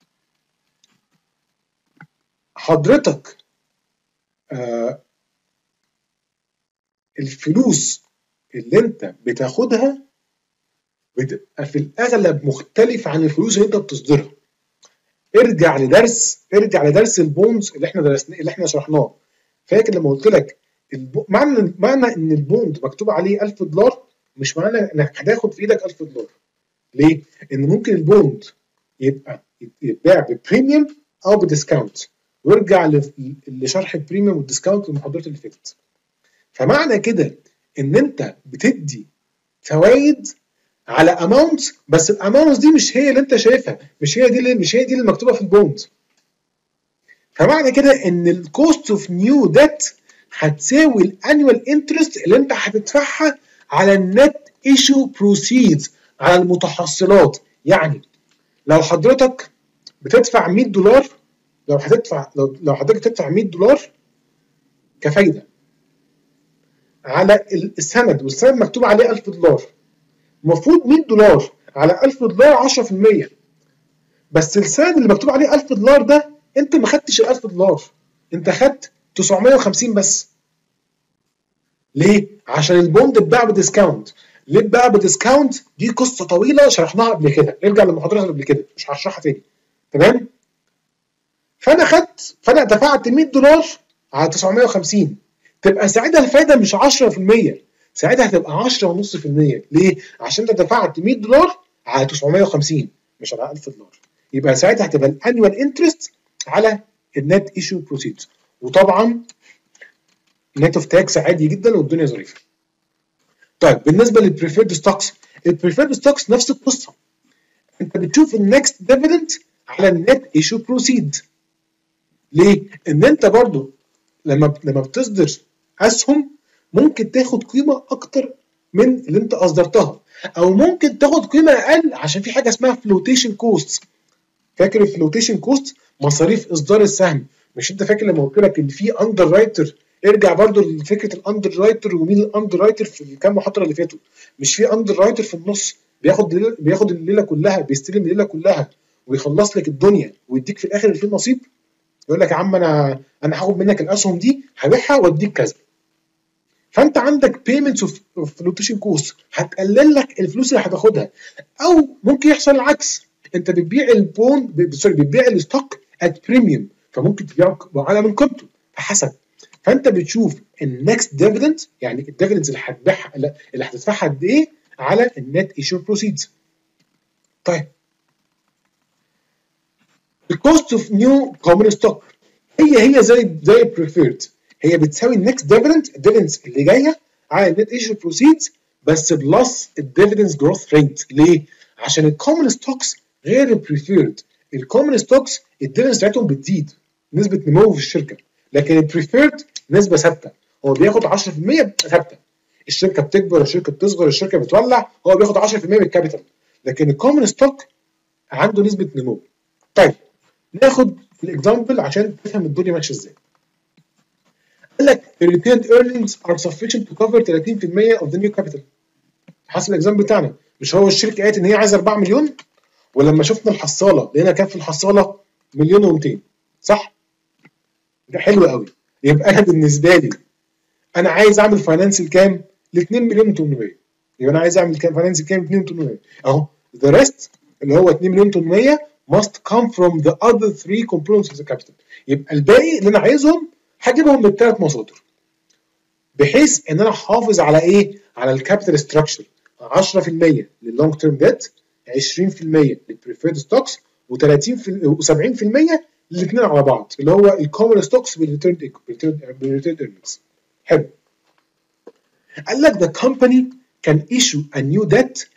حضرتك آه الفلوس اللي انت بتاخدها بتبقى في الاغلب مختلف عن الفلوس اللي انت بتصدرها. ارجع لدرس ارجع لدرس البوندز اللي احنا درسناه اللي احنا شرحناه. فاكر لما قلت لك الب... معنى معنى ان البوند مكتوب عليه ألف دولار مش معنى انك هتاخد في ايدك ألف دولار. ليه؟ ان ممكن البوند يبقى يتباع ببريميوم او بديسكاونت، وارجع لشرح البريميوم والديسكاونت في المحاضرات اللي فاتت. فمعنى كده ان انت بتدي فوائد على اماونت، بس الاماونت دي مش هي اللي انت شايفها، مش هي دي اللي مش هي دي اللي مكتوبه في البوند. فمعنى كده ان الكوست اوف نيو ديت هتساوي الانيوال انترست اللي انت هتدفعها على النت ايشو بروسيدز، على المتحصلات. يعني لو حضرتك بتدفع مية دولار، لو هتدفع لو, لو حضرتك تدفع مية دولار كفايده على السند، والسند مكتوب عليه ألف دولار، المفروض مية دولار على ألف دولار عشرة في المية. بس السند اللي مكتوب عليه ألف دولار ده انت ما خدتش ال ألف دولار، انت خدت تسعمية وخمسين بس. ليه؟ عشان البوند اتباع بديسكاونت. ليه اتباع بديسكاونت؟ دي قصه طويله شرحناها قبل كده، ارجع للمحاضرات اللي قبل كده مش هشرحها تاني. تمام؟ فانا خدت فانا دفعت مية دولار على تسعمية وخمسين، تبقى ساعتها الفايده مش عشرة في المية، ساعتها هتبقى عشرة فاصلة خمسة في المية. ليه؟ عشان انت دفعت مية دولار على تسعمية وخمسين مش على ألف دولار. يبقى ساعتها هتبقى الانيوال انترست على النت ايشو بروسيدز. وطبعا نت اوف تاكس عادي جدا والدنيا ظريفه. طيب بالنسبه للبريفيرد ستوكس، البريفيرد ستوكس نفس القصه، انت بتشوف النكست ديفيدند على النت ايشو بروسيد. ليه؟ ان انت برضو لما لما بتصدر اسهم ممكن تاخد قيمه اكتر من اللي انت اصدرتها، او ممكن تاخد قيمه اقل عشان في حاجه اسمها فلوتيشن كوست. فاكر الفلوتيشن كوست؟ مصاريف اصدار السهم. مش انت فاكر لما قلت لك ان في اندر رايتر؟ ارجع برضو لفكره الاندر رايتر ومين الاندر رايتر في الكام محاضره اللي فاتوا. مش في اندر رايتر في النص بياخد بياخد الليله كلها، بيستلم الليله كلها ويخلص لك الدنيا ويديك في الاخر اللي فيه نصيب. يقول لك يا عم انا انا هاخد منك الاسهم دي هبيعها واديك كذا. فانت عندك بيمنتس اوف فلوتيشن كوست هتقلل لك الفلوس اللي هتاخدها. او ممكن يحصل العكس، انت بتبيع البوند سوري بتبيع الستوك ات بريميوم، فممكن تبيعه اعلى من قيمته فحسب. فانت بتشوف النكست ديفيدند، يعني الديفيدندز اللي هتبيعها اللي هتدفعها قد ايه على النت ايشو بروسيدز. طيب الكوست اوف نيو كومن ستوك هي هي زي زي البريفيرد، هي بتساوي النكست ديفيدند الديفيدندز اللي جايه على النت ايشو بروسيدز بس بلس الديفيدندز جروث ريت. ليه؟ عشان الكومن ستوكس غير البريفيرد. الكومن ستوكس الديفيدندز بتاعتهم بتزيد نسبه نمو في الشركه، لكن البريفيرد نسبه ثابته، هو بياخد عشرة في المية ثابته. الشركه بتكبر، الشركه بتصغر، الشركه بتولع، هو بياخد عشرة في المية من الكابيتال. لكن الكومن ستوك عنده نسبه نمو. طيب ناخد الاكزامبل عشان تفهم الدنيا ماشيه ازاي. قال لك retained earnings are sufficient to cover ثلاثين في المية of the new capital. حسب الاكزامبل بتاعنا، مش هو الشركه قالت ان هي عايزه أربعة مليون، ولما شفنا الحصاله لقينا كام في الحصاله؟ مليون ومئتين، صح؟ ده حلو قوي. يبقى انا بالنسبه لي انا عايز اعمل فاينانسل كام؟ ل اتنين مليون وتمنمية. يبقى انا عايز اعمل كام فاينانسل كام؟ اتنين مليون وتمنمية. اهو the rest اللي هو اتنين مليون وتمنمية must come from the other three components of the capital. يبقى الباقي اللي انا عايزهم هجيبهم من الثلاث مصادر، بحيث ان انا احافظ على ايه؟ على الكابيتال ستراكشر. عشرة في المية لللونج تيرم ديت، عشرين في المية للبريفيرد ستوكس، وسبعين في المية الاثنين على بعض اللي هو الكومن ستوكس بالريتيرن بالريتيرن ايرنينجز. حلو. قال لك the company can issue a new debt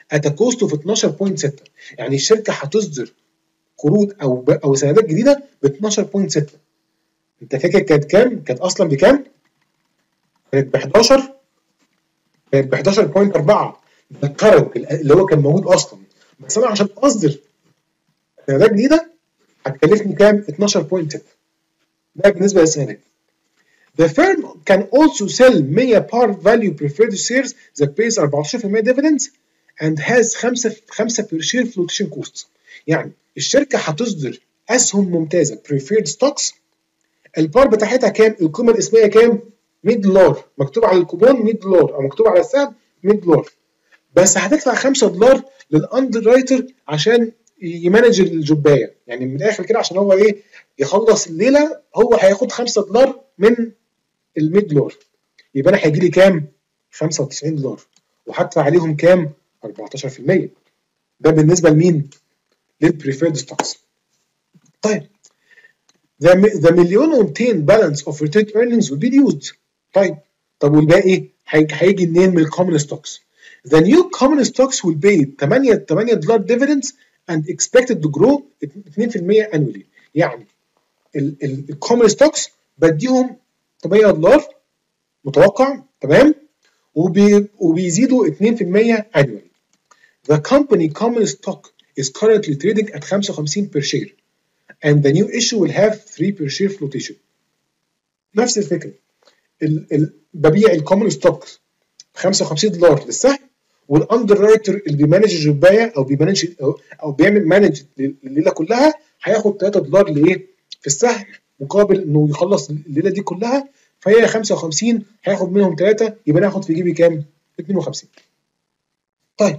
at a cost of اتناشر فاصلة ستة. يعني الشركه هتصدر قروض او او سندات جديده ب اتناشر فاصلة ستة. انت فاكر كانت كام؟ كانت اصلا بكام؟ كانت ب حداشر، كانت ب حداشر فاصلة أربعة. ده الكرنت اللي هو كان موجود اصلا، بس انا عشان اصدر سندات جديده هتكلفني كام؟ اتناشر فاصلة ستة. ده بالنسبه للسندات. The firm can also sell one hundred par value preferred shares that pays أربعتاشر بالمية dividends and has خمسة خمسة per share flotation costs. يعني الشركه هتصدر اسهم ممتازه preferred stocks، البار بتاعتها كام؟ القيمه الاسميه كام؟ مية دولار، مكتوب على الكوبون مية دولار او مكتوب على السهم مية دولار، بس هتدفع خمسة دولار للاندر رايتر عشان يمانج الجبايه. يعني من الاخر كده عشان هو ايه؟ يخلص الليله، هو هياخد خمسة دولار من ال مية دولار، يبقى انا هيجي لي كام؟ خمسة وتسعين دولار، وهدفع عليهم كام؟ أربعتاشر بالمية. ده بالنسبه لمين؟ للبريفيرد ستوكس. طيب the the مليون ومئتين balance of retained earnings will be used. طيب طب والباقي هيجي منين؟ من الكومن ستوكس. The new common stocks will pay تمانية تمانية دولار dividends and expected to grow اتنين بالمية annually. يعني الكومن ستوكس بديهم تمانية دولار متوقع، تمام؟ وبي وبيزيدوا اتنين بالمية annually. The company common stock is currently trading at خمسة وخمسين per share and the new issue will have three per share flotation. نفس الفكره، ال ال ببيع الكومن ستوك خمسة وخمسين دولار للسهم، والاندر رايتر اللي بيمانج الجبايه او بيمانج او, أو بيعمل مانج الليله كلها هياخد تلاتة دولار لايه؟ في السهم، مقابل انه يخلص الليله دي كلها، فهي خمسة وخمسين هياخد منهم تلاتة، يبقى انا هاخد في جيبي كام؟ اتنين وخمسين. طيب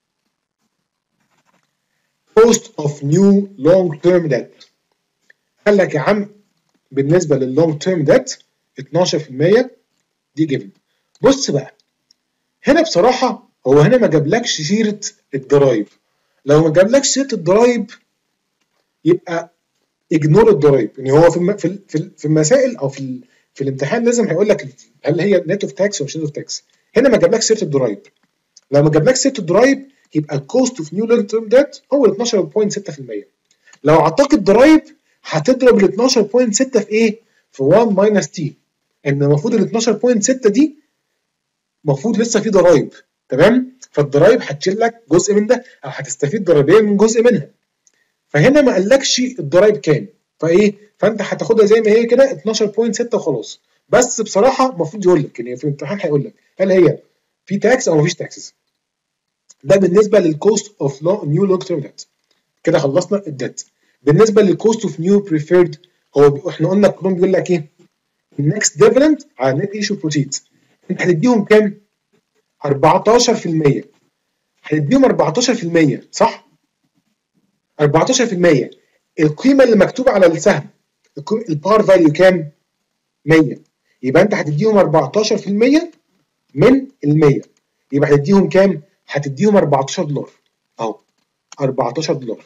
cost of new long term debt. قال لك يا عم بالنسبه لللونج تيرم ديت اتناشر بالمية دي جيفن. بص بقى هنا بصراحه هو هنا ما جابلكش سيره الضرايب. لو ما جابلكش سيره الضرايب يبقى اجنور الضرايب. يعني هو في في في المسائل او في في الامتحان لازم هيقول لك هل هي نت اوف تاكس ولا مش نت اوف تاكس. هنا ما جابلكش سيره الضرايب. لو ما جابلكش سيره الضرايب يبقى الكوست اوف نيو لونج تيرم ديت هو اتناشر فاصلة ستة بالمية. لو اعطاك الضرايب هتضرب ال اتناشر فاصلة ستة في ايه؟ في واحد ماينس تي. ان المفروض ال اتناشر فاصلة ستة دي المفروض لسه في ضرايب، تمام؟ فالضرايب هتشيل لك جزء من ده او هتستفيد ضريبيا من جزء منها. فهنا ما قالكش الضرايب كام، فايه؟ فانت هتاخدها زي ما هي كده اتناشر فاصلة ستة وخلاص. بس بصراحه المفروض يقول لك يعني في الامتحان هيقول لك هل هي في تاكس او مفيش تاكسز. ده بالنسبه للكوست اوف نيو لونج تيرم ديت. كده خلصنا الديت. بالنسبه للكوست اوف نيو بريفيرد، هو احنا قلنا القانون بيقول لك ايه؟ النكست ديفيدند على نت ايشو بروسيدز. انت هتديهم كام؟ أربعتاشر بالمية. هتديهم أربعتاشر بالمية صح؟ أربعتاشر بالمية القيمه اللي مكتوبه على السهم البار فاليو كام؟ مية. يبقى انت هتديهم أربعتاشر بالمية من ال مية، يبقى هتديهم كام؟ هتديهم أربعتاشر دولار اهو أربعتاشر دولار.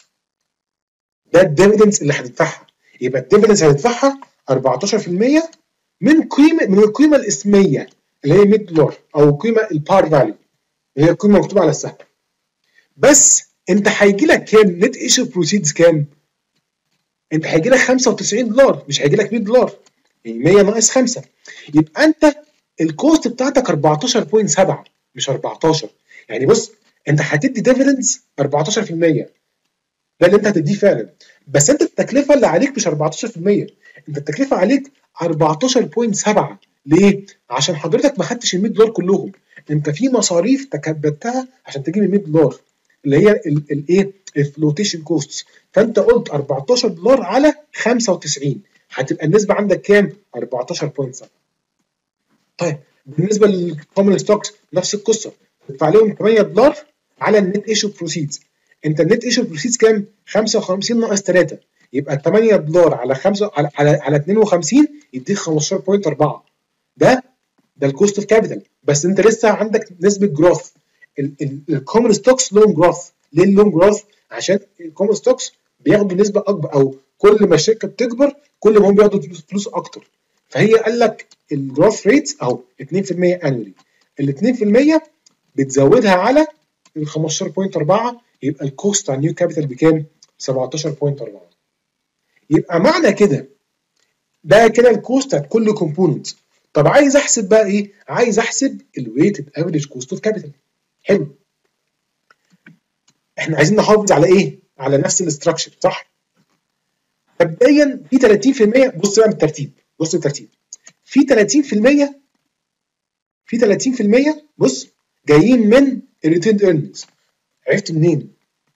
ده الديفيدنس اللي هتدفعها. يبقى الديفيدنس هتدفعها أربعتاشر بالمية من قيمه من القيمه الاسميه اللي هي مية دولار او القيمه البار فاليو اللي هي القيمه مكتوبه على السهم. بس انت هيجي لك كام؟ نت ايشو بروسيدز كام؟ انت هيجي لك خمسة وتسعين دولار، مش هيجي لك مية دولار. يعني مية ناقص خمسة، يبقى انت الكوست بتاعتك أربعتاشر فاصلة سبعة مش أربعتاشر. يعني بص انت هتدي ديفيدنس أربعتاشر بالمية، ده اللي انت هتديه فعلا، بس انت التكلفه اللي عليك مش أربعتاشر بالمية، انت التكلفه عليك أربعتاشر فاصلة سبعة. ليه؟ عشان حضرتك ما خدتش ال مية دولار كلهم، انت في مصاريف تكبدتها عشان تجيب ال مية دولار اللي هي الايه؟ الفلوتيشن كوست. فانت قلت أربعتاشر دولار على خمسة وتسعين، هتبقى النسبه عندك كام؟ أربعتاشر فاصلة سبعة. طيب بالنسبه للكومن ستوكس نفس القصه، تدفع لهم تمانية دولار على النت ايشو بروسيدز. انت النت ايشو بروسيدز كام؟ خمسة وخمسين ناقص تلاتة، يبقى تمانية دولار على خمسة على على, على اتنين وخمسين يديك خمستاشر فاصلة أربعة. ده ده الكوست اوف كابيتال، بس انت لسه عندك نسبه جروث. الكومن ستوكس لون جروث. ليه اللون جروث؟ عشان الكومن ستوكس بياخدوا نسبه اكبر، او كل ما الشركه بتكبر كل ما هم بياخدوا فلوس اكتر. فهي قال لك الجروث ريت اهو اتنين بالمية انولي. ال اتنين بالمية بتزودها على ال خمستاشر فاصلة أربعة يبقى الكوست على النيو كابيتال بكام؟ سبعتاشر فاصلة أربعة. يبقى معنى كده ده كده الكوست بتاعت كل كومبوننت. طب عايز احسب بقى ايه؟ عايز احسب الويتد افريج كوست اوف كابيتال. حلو. احنا عايزين نحافظ على ايه؟ على نفس الاستراكشر صح؟ مبدئيا في ثلاثين في المية. بص بقى بالترتيب، بص بالترتيب. في ثلاثين في المية في ثلاثين في المية بص جايين من الريتيند ايرنينجز. عرفت منين؟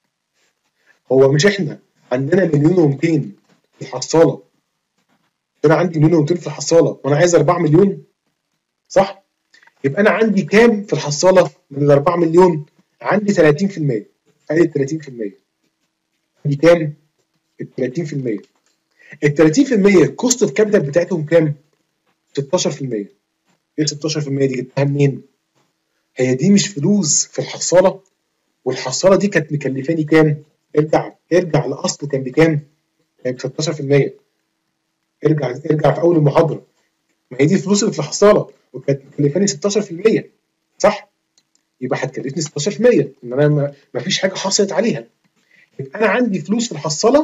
هو مش احنا عندنا مليون ومئتين في الحصاله؟ انا عندي مليون ومئتين في الحصاله وانا عايز أربعة مليون صح؟ يبقى انا عندي كام في الحصاله من ال أربعة مليون؟ عندي ثلاثين في المية. ادي ال ثلاثين في المية. عندي كام؟ ال ثلاثين في المية. ال ثلاثين في المية الكوست اوف كابيتال بتاعتهم كام؟ ستاشر في المية. ايه ستاشر في المية دي جبتها منين؟ هي دي مش فلوس في الحصاله؟ والحصاله دي كانت مكلفاني كام؟ ارجع ارجع لاصله كان بكام؟ كان ب ستاشر في المية. ارجع ارجع في اول المحاضره. ما هي دي الفلوس اللي في الحصاله وكانت مكلفاني ستاشر في المية صح؟ يبقى هتكلفني ستاشر في المية ان انا ما فيش حاجه حصلت عليها. يبقى انا عندي فلوس في الحصاله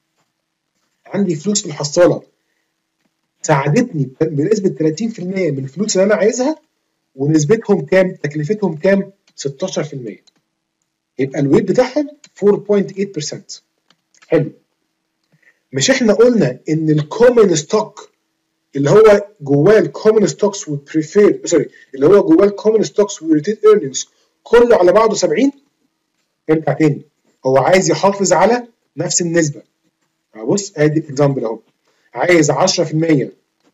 عندي فلوس في الحصاله ساعدتني بنسبه ثلاثين في المية من الفلوس اللي انا عايزها، ونسبتهم كام؟ تكلفتهم كام؟ ستاشر في المية. يبقى الويت بتاعهم أربعة فاصلة ثمانية بالمية. حلو. مش احنا قلنا ان الكومن ستوك اللي هو جواه الكومن ستوكس والبريفير سوري اللي هو جواه الكومن ستوكس والريتيد ايرنينجز كله على بعضه سبعين؟ ارجع تاني، هو عايز يحافظ على نفس النسبه. بص ادي الاكزامبل اهو، عايز عشرة في المية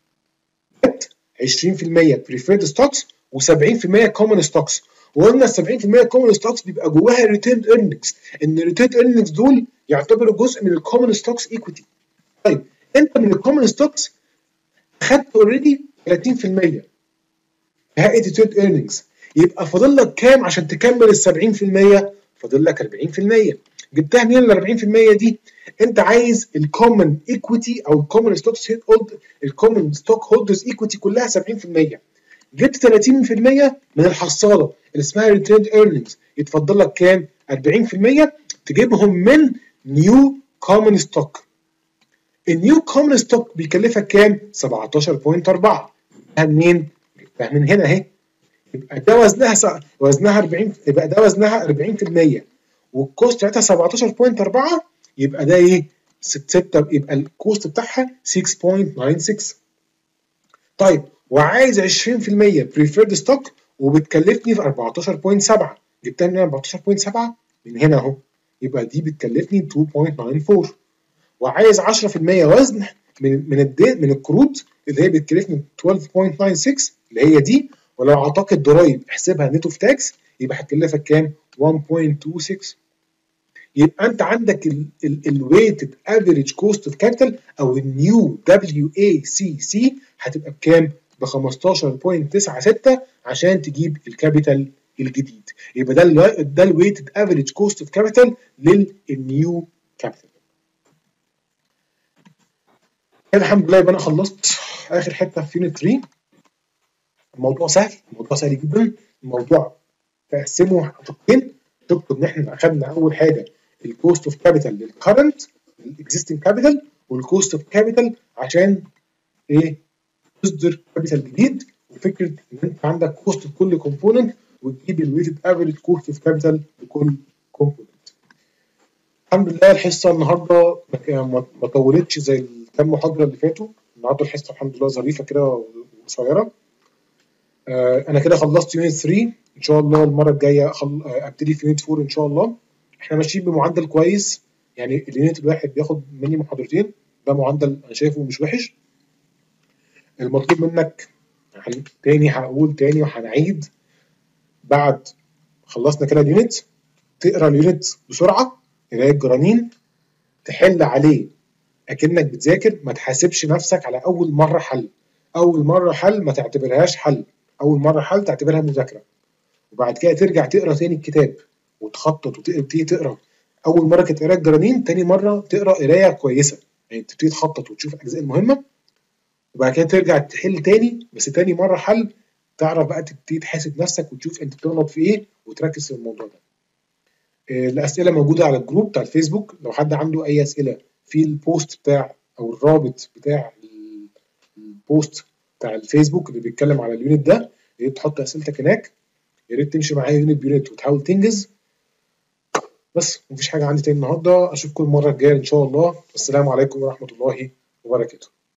عشرين في المية بريفيرد ستوكس و70% كومن ستوكس. وقلنا ال سبعين في المية كومن ستوكس بيبقى جواها ريتيند ايرنينجز، ان الريتيند ايرنينجز دول يعتبروا جزء من الكومن ستوكس ايكويتي. طيب انت من الكومن ستوكس خدت اوريدي ثلاثين في المية هيئه ريتيند ايرنينجز، يبقى فاضل لك كام عشان تكمل ال سبعين في المية؟ فاضل لك أربعين في المية. جبتها منين ال أربعين في المية دي؟ انت عايز الكومن ايكويتي او الكومن ستوكس هولد الكومن ستوك هولدرز ايكويتي كلها سبعين في المية. جبت ثلاثين في المية من الحصاله اللي اسمها ريتيند ايرنينجز، يتفضل لك كام؟ أربعين في المية تجيبهم من نيو كومن ستوك. النيو كومن ستوك بيكلفك كام؟ سبعتاشر فاصلة أربعة. جبتها منين؟ جبتها من هنا اهي. يبقى ده وزنها س... وزنها أربعين، يبقى ده وزنها أربعين في المية والكوست بتاعتها سبعتاشر فاصلة أربعة، يبقى ده ايه؟ ستة، يبقى الكوست بتاعها ستة فاصلة تسعة ستة. طيب وعايز عشرين في المية بريفيرد ستوك وبتكلفني في أربعتاشر فاصلة سبعة. جبتها من أربعتاشر فاصلة سبعة من هنا اهو، يبقى دي بتكلفني اتنين فاصلة تسعة أربعة. وعايز عشرة في المية وزن من من الدين من القروض اللي هي بتكلفني اتناشر فاصلة تسعة ستة اللي هي دي، ولو اعطاك الضرايب احسبها نت اوف تاكس يبقى هتكلفك كام؟ واحد فاصلة اتنين ستة. يبقى انت عندك الويتد افريج كوست اوف كابيتال او النيو دبليو اي سي سي هتبقى بكام؟ ب خمستاشر فاصلة تسعة ستة عشان تجيب الكابيتال الجديد. يبقى ده ال ده الويتد افريج كوست اوف كابيتال للنيو كابيتال. الحمد لله يبقى انا خلصت اخر حته في يونت ثلاثة. الموضوع سهل، الموضوع سهل جدا. الموضوع تقسمه شقين. شق ان احنا اخذنا اول حاجه الكوست اوف كابيتال للكرنت الاكزيستنج كابيتال، والكوست اوف كابيتال عشان ايه؟ تصدر كابيتال جديد، وفكره ان انت عندك كوست لكل كومبوننت وتجيب الويتد افريج كوست اوف كابيتال لكل كومبوننت. الحمد لله الحصه النهارده ما طولتش زي الكام محاضره اللي فاتوا. النهارده الحصه الحمد لله ظريفه كده وقصيره. آه انا كده خلصت يونت ثلاثة. ان شاء الله المره الجايه أخل... ابتدي في يونت أربعة ان شاء الله. احنا ماشيين بمعدل كويس، يعني اليونت الواحد بياخد مني محاضرتين، ده معدل انا شايفه مش وحش. المطلوب منك هن... تاني هقول تاني وهنعيد، بعد خلصنا كده اليونت تقرا اليونت بسرعه قرايه جرانين، تحل عليه اكنك بتذاكر، ما تحاسبش نفسك على اول مره حل. اول مره حل ما تعتبرهاش حل، اول مره حل تعتبرها مذاكره. وبعد كده ترجع تقرا تاني الكتاب وتخطط وتبتدي تقرا. اول مره كانت قرايه جرانين، تاني مره تقرا قرايه كويسه، يعني تبتدي تخطط وتشوف الاجزاء المهمه، وبعد كده ترجع تحل تاني، بس تاني مره حل تعرف بقى تبتدي تحاسب نفسك وتشوف انت بتغلط في ايه وتركز في الموضوع ده. الاسئله موجوده على الجروب بتاع الفيسبوك، لو حد عنده اي اسئله في البوست بتاع او الرابط بتاع البوست بتاع الفيسبوك اللي بيتكلم على اليونت ده، يا ريت تحط اسئلتك هناك، يا ريت تمشي معايا يونت بيونت وتحاول تنجز. بس مفيش حاجه عندي تاني النهارده، اشوفكم المره الجايه ان شاء الله. السلام عليكم ورحمه الله وبركاته.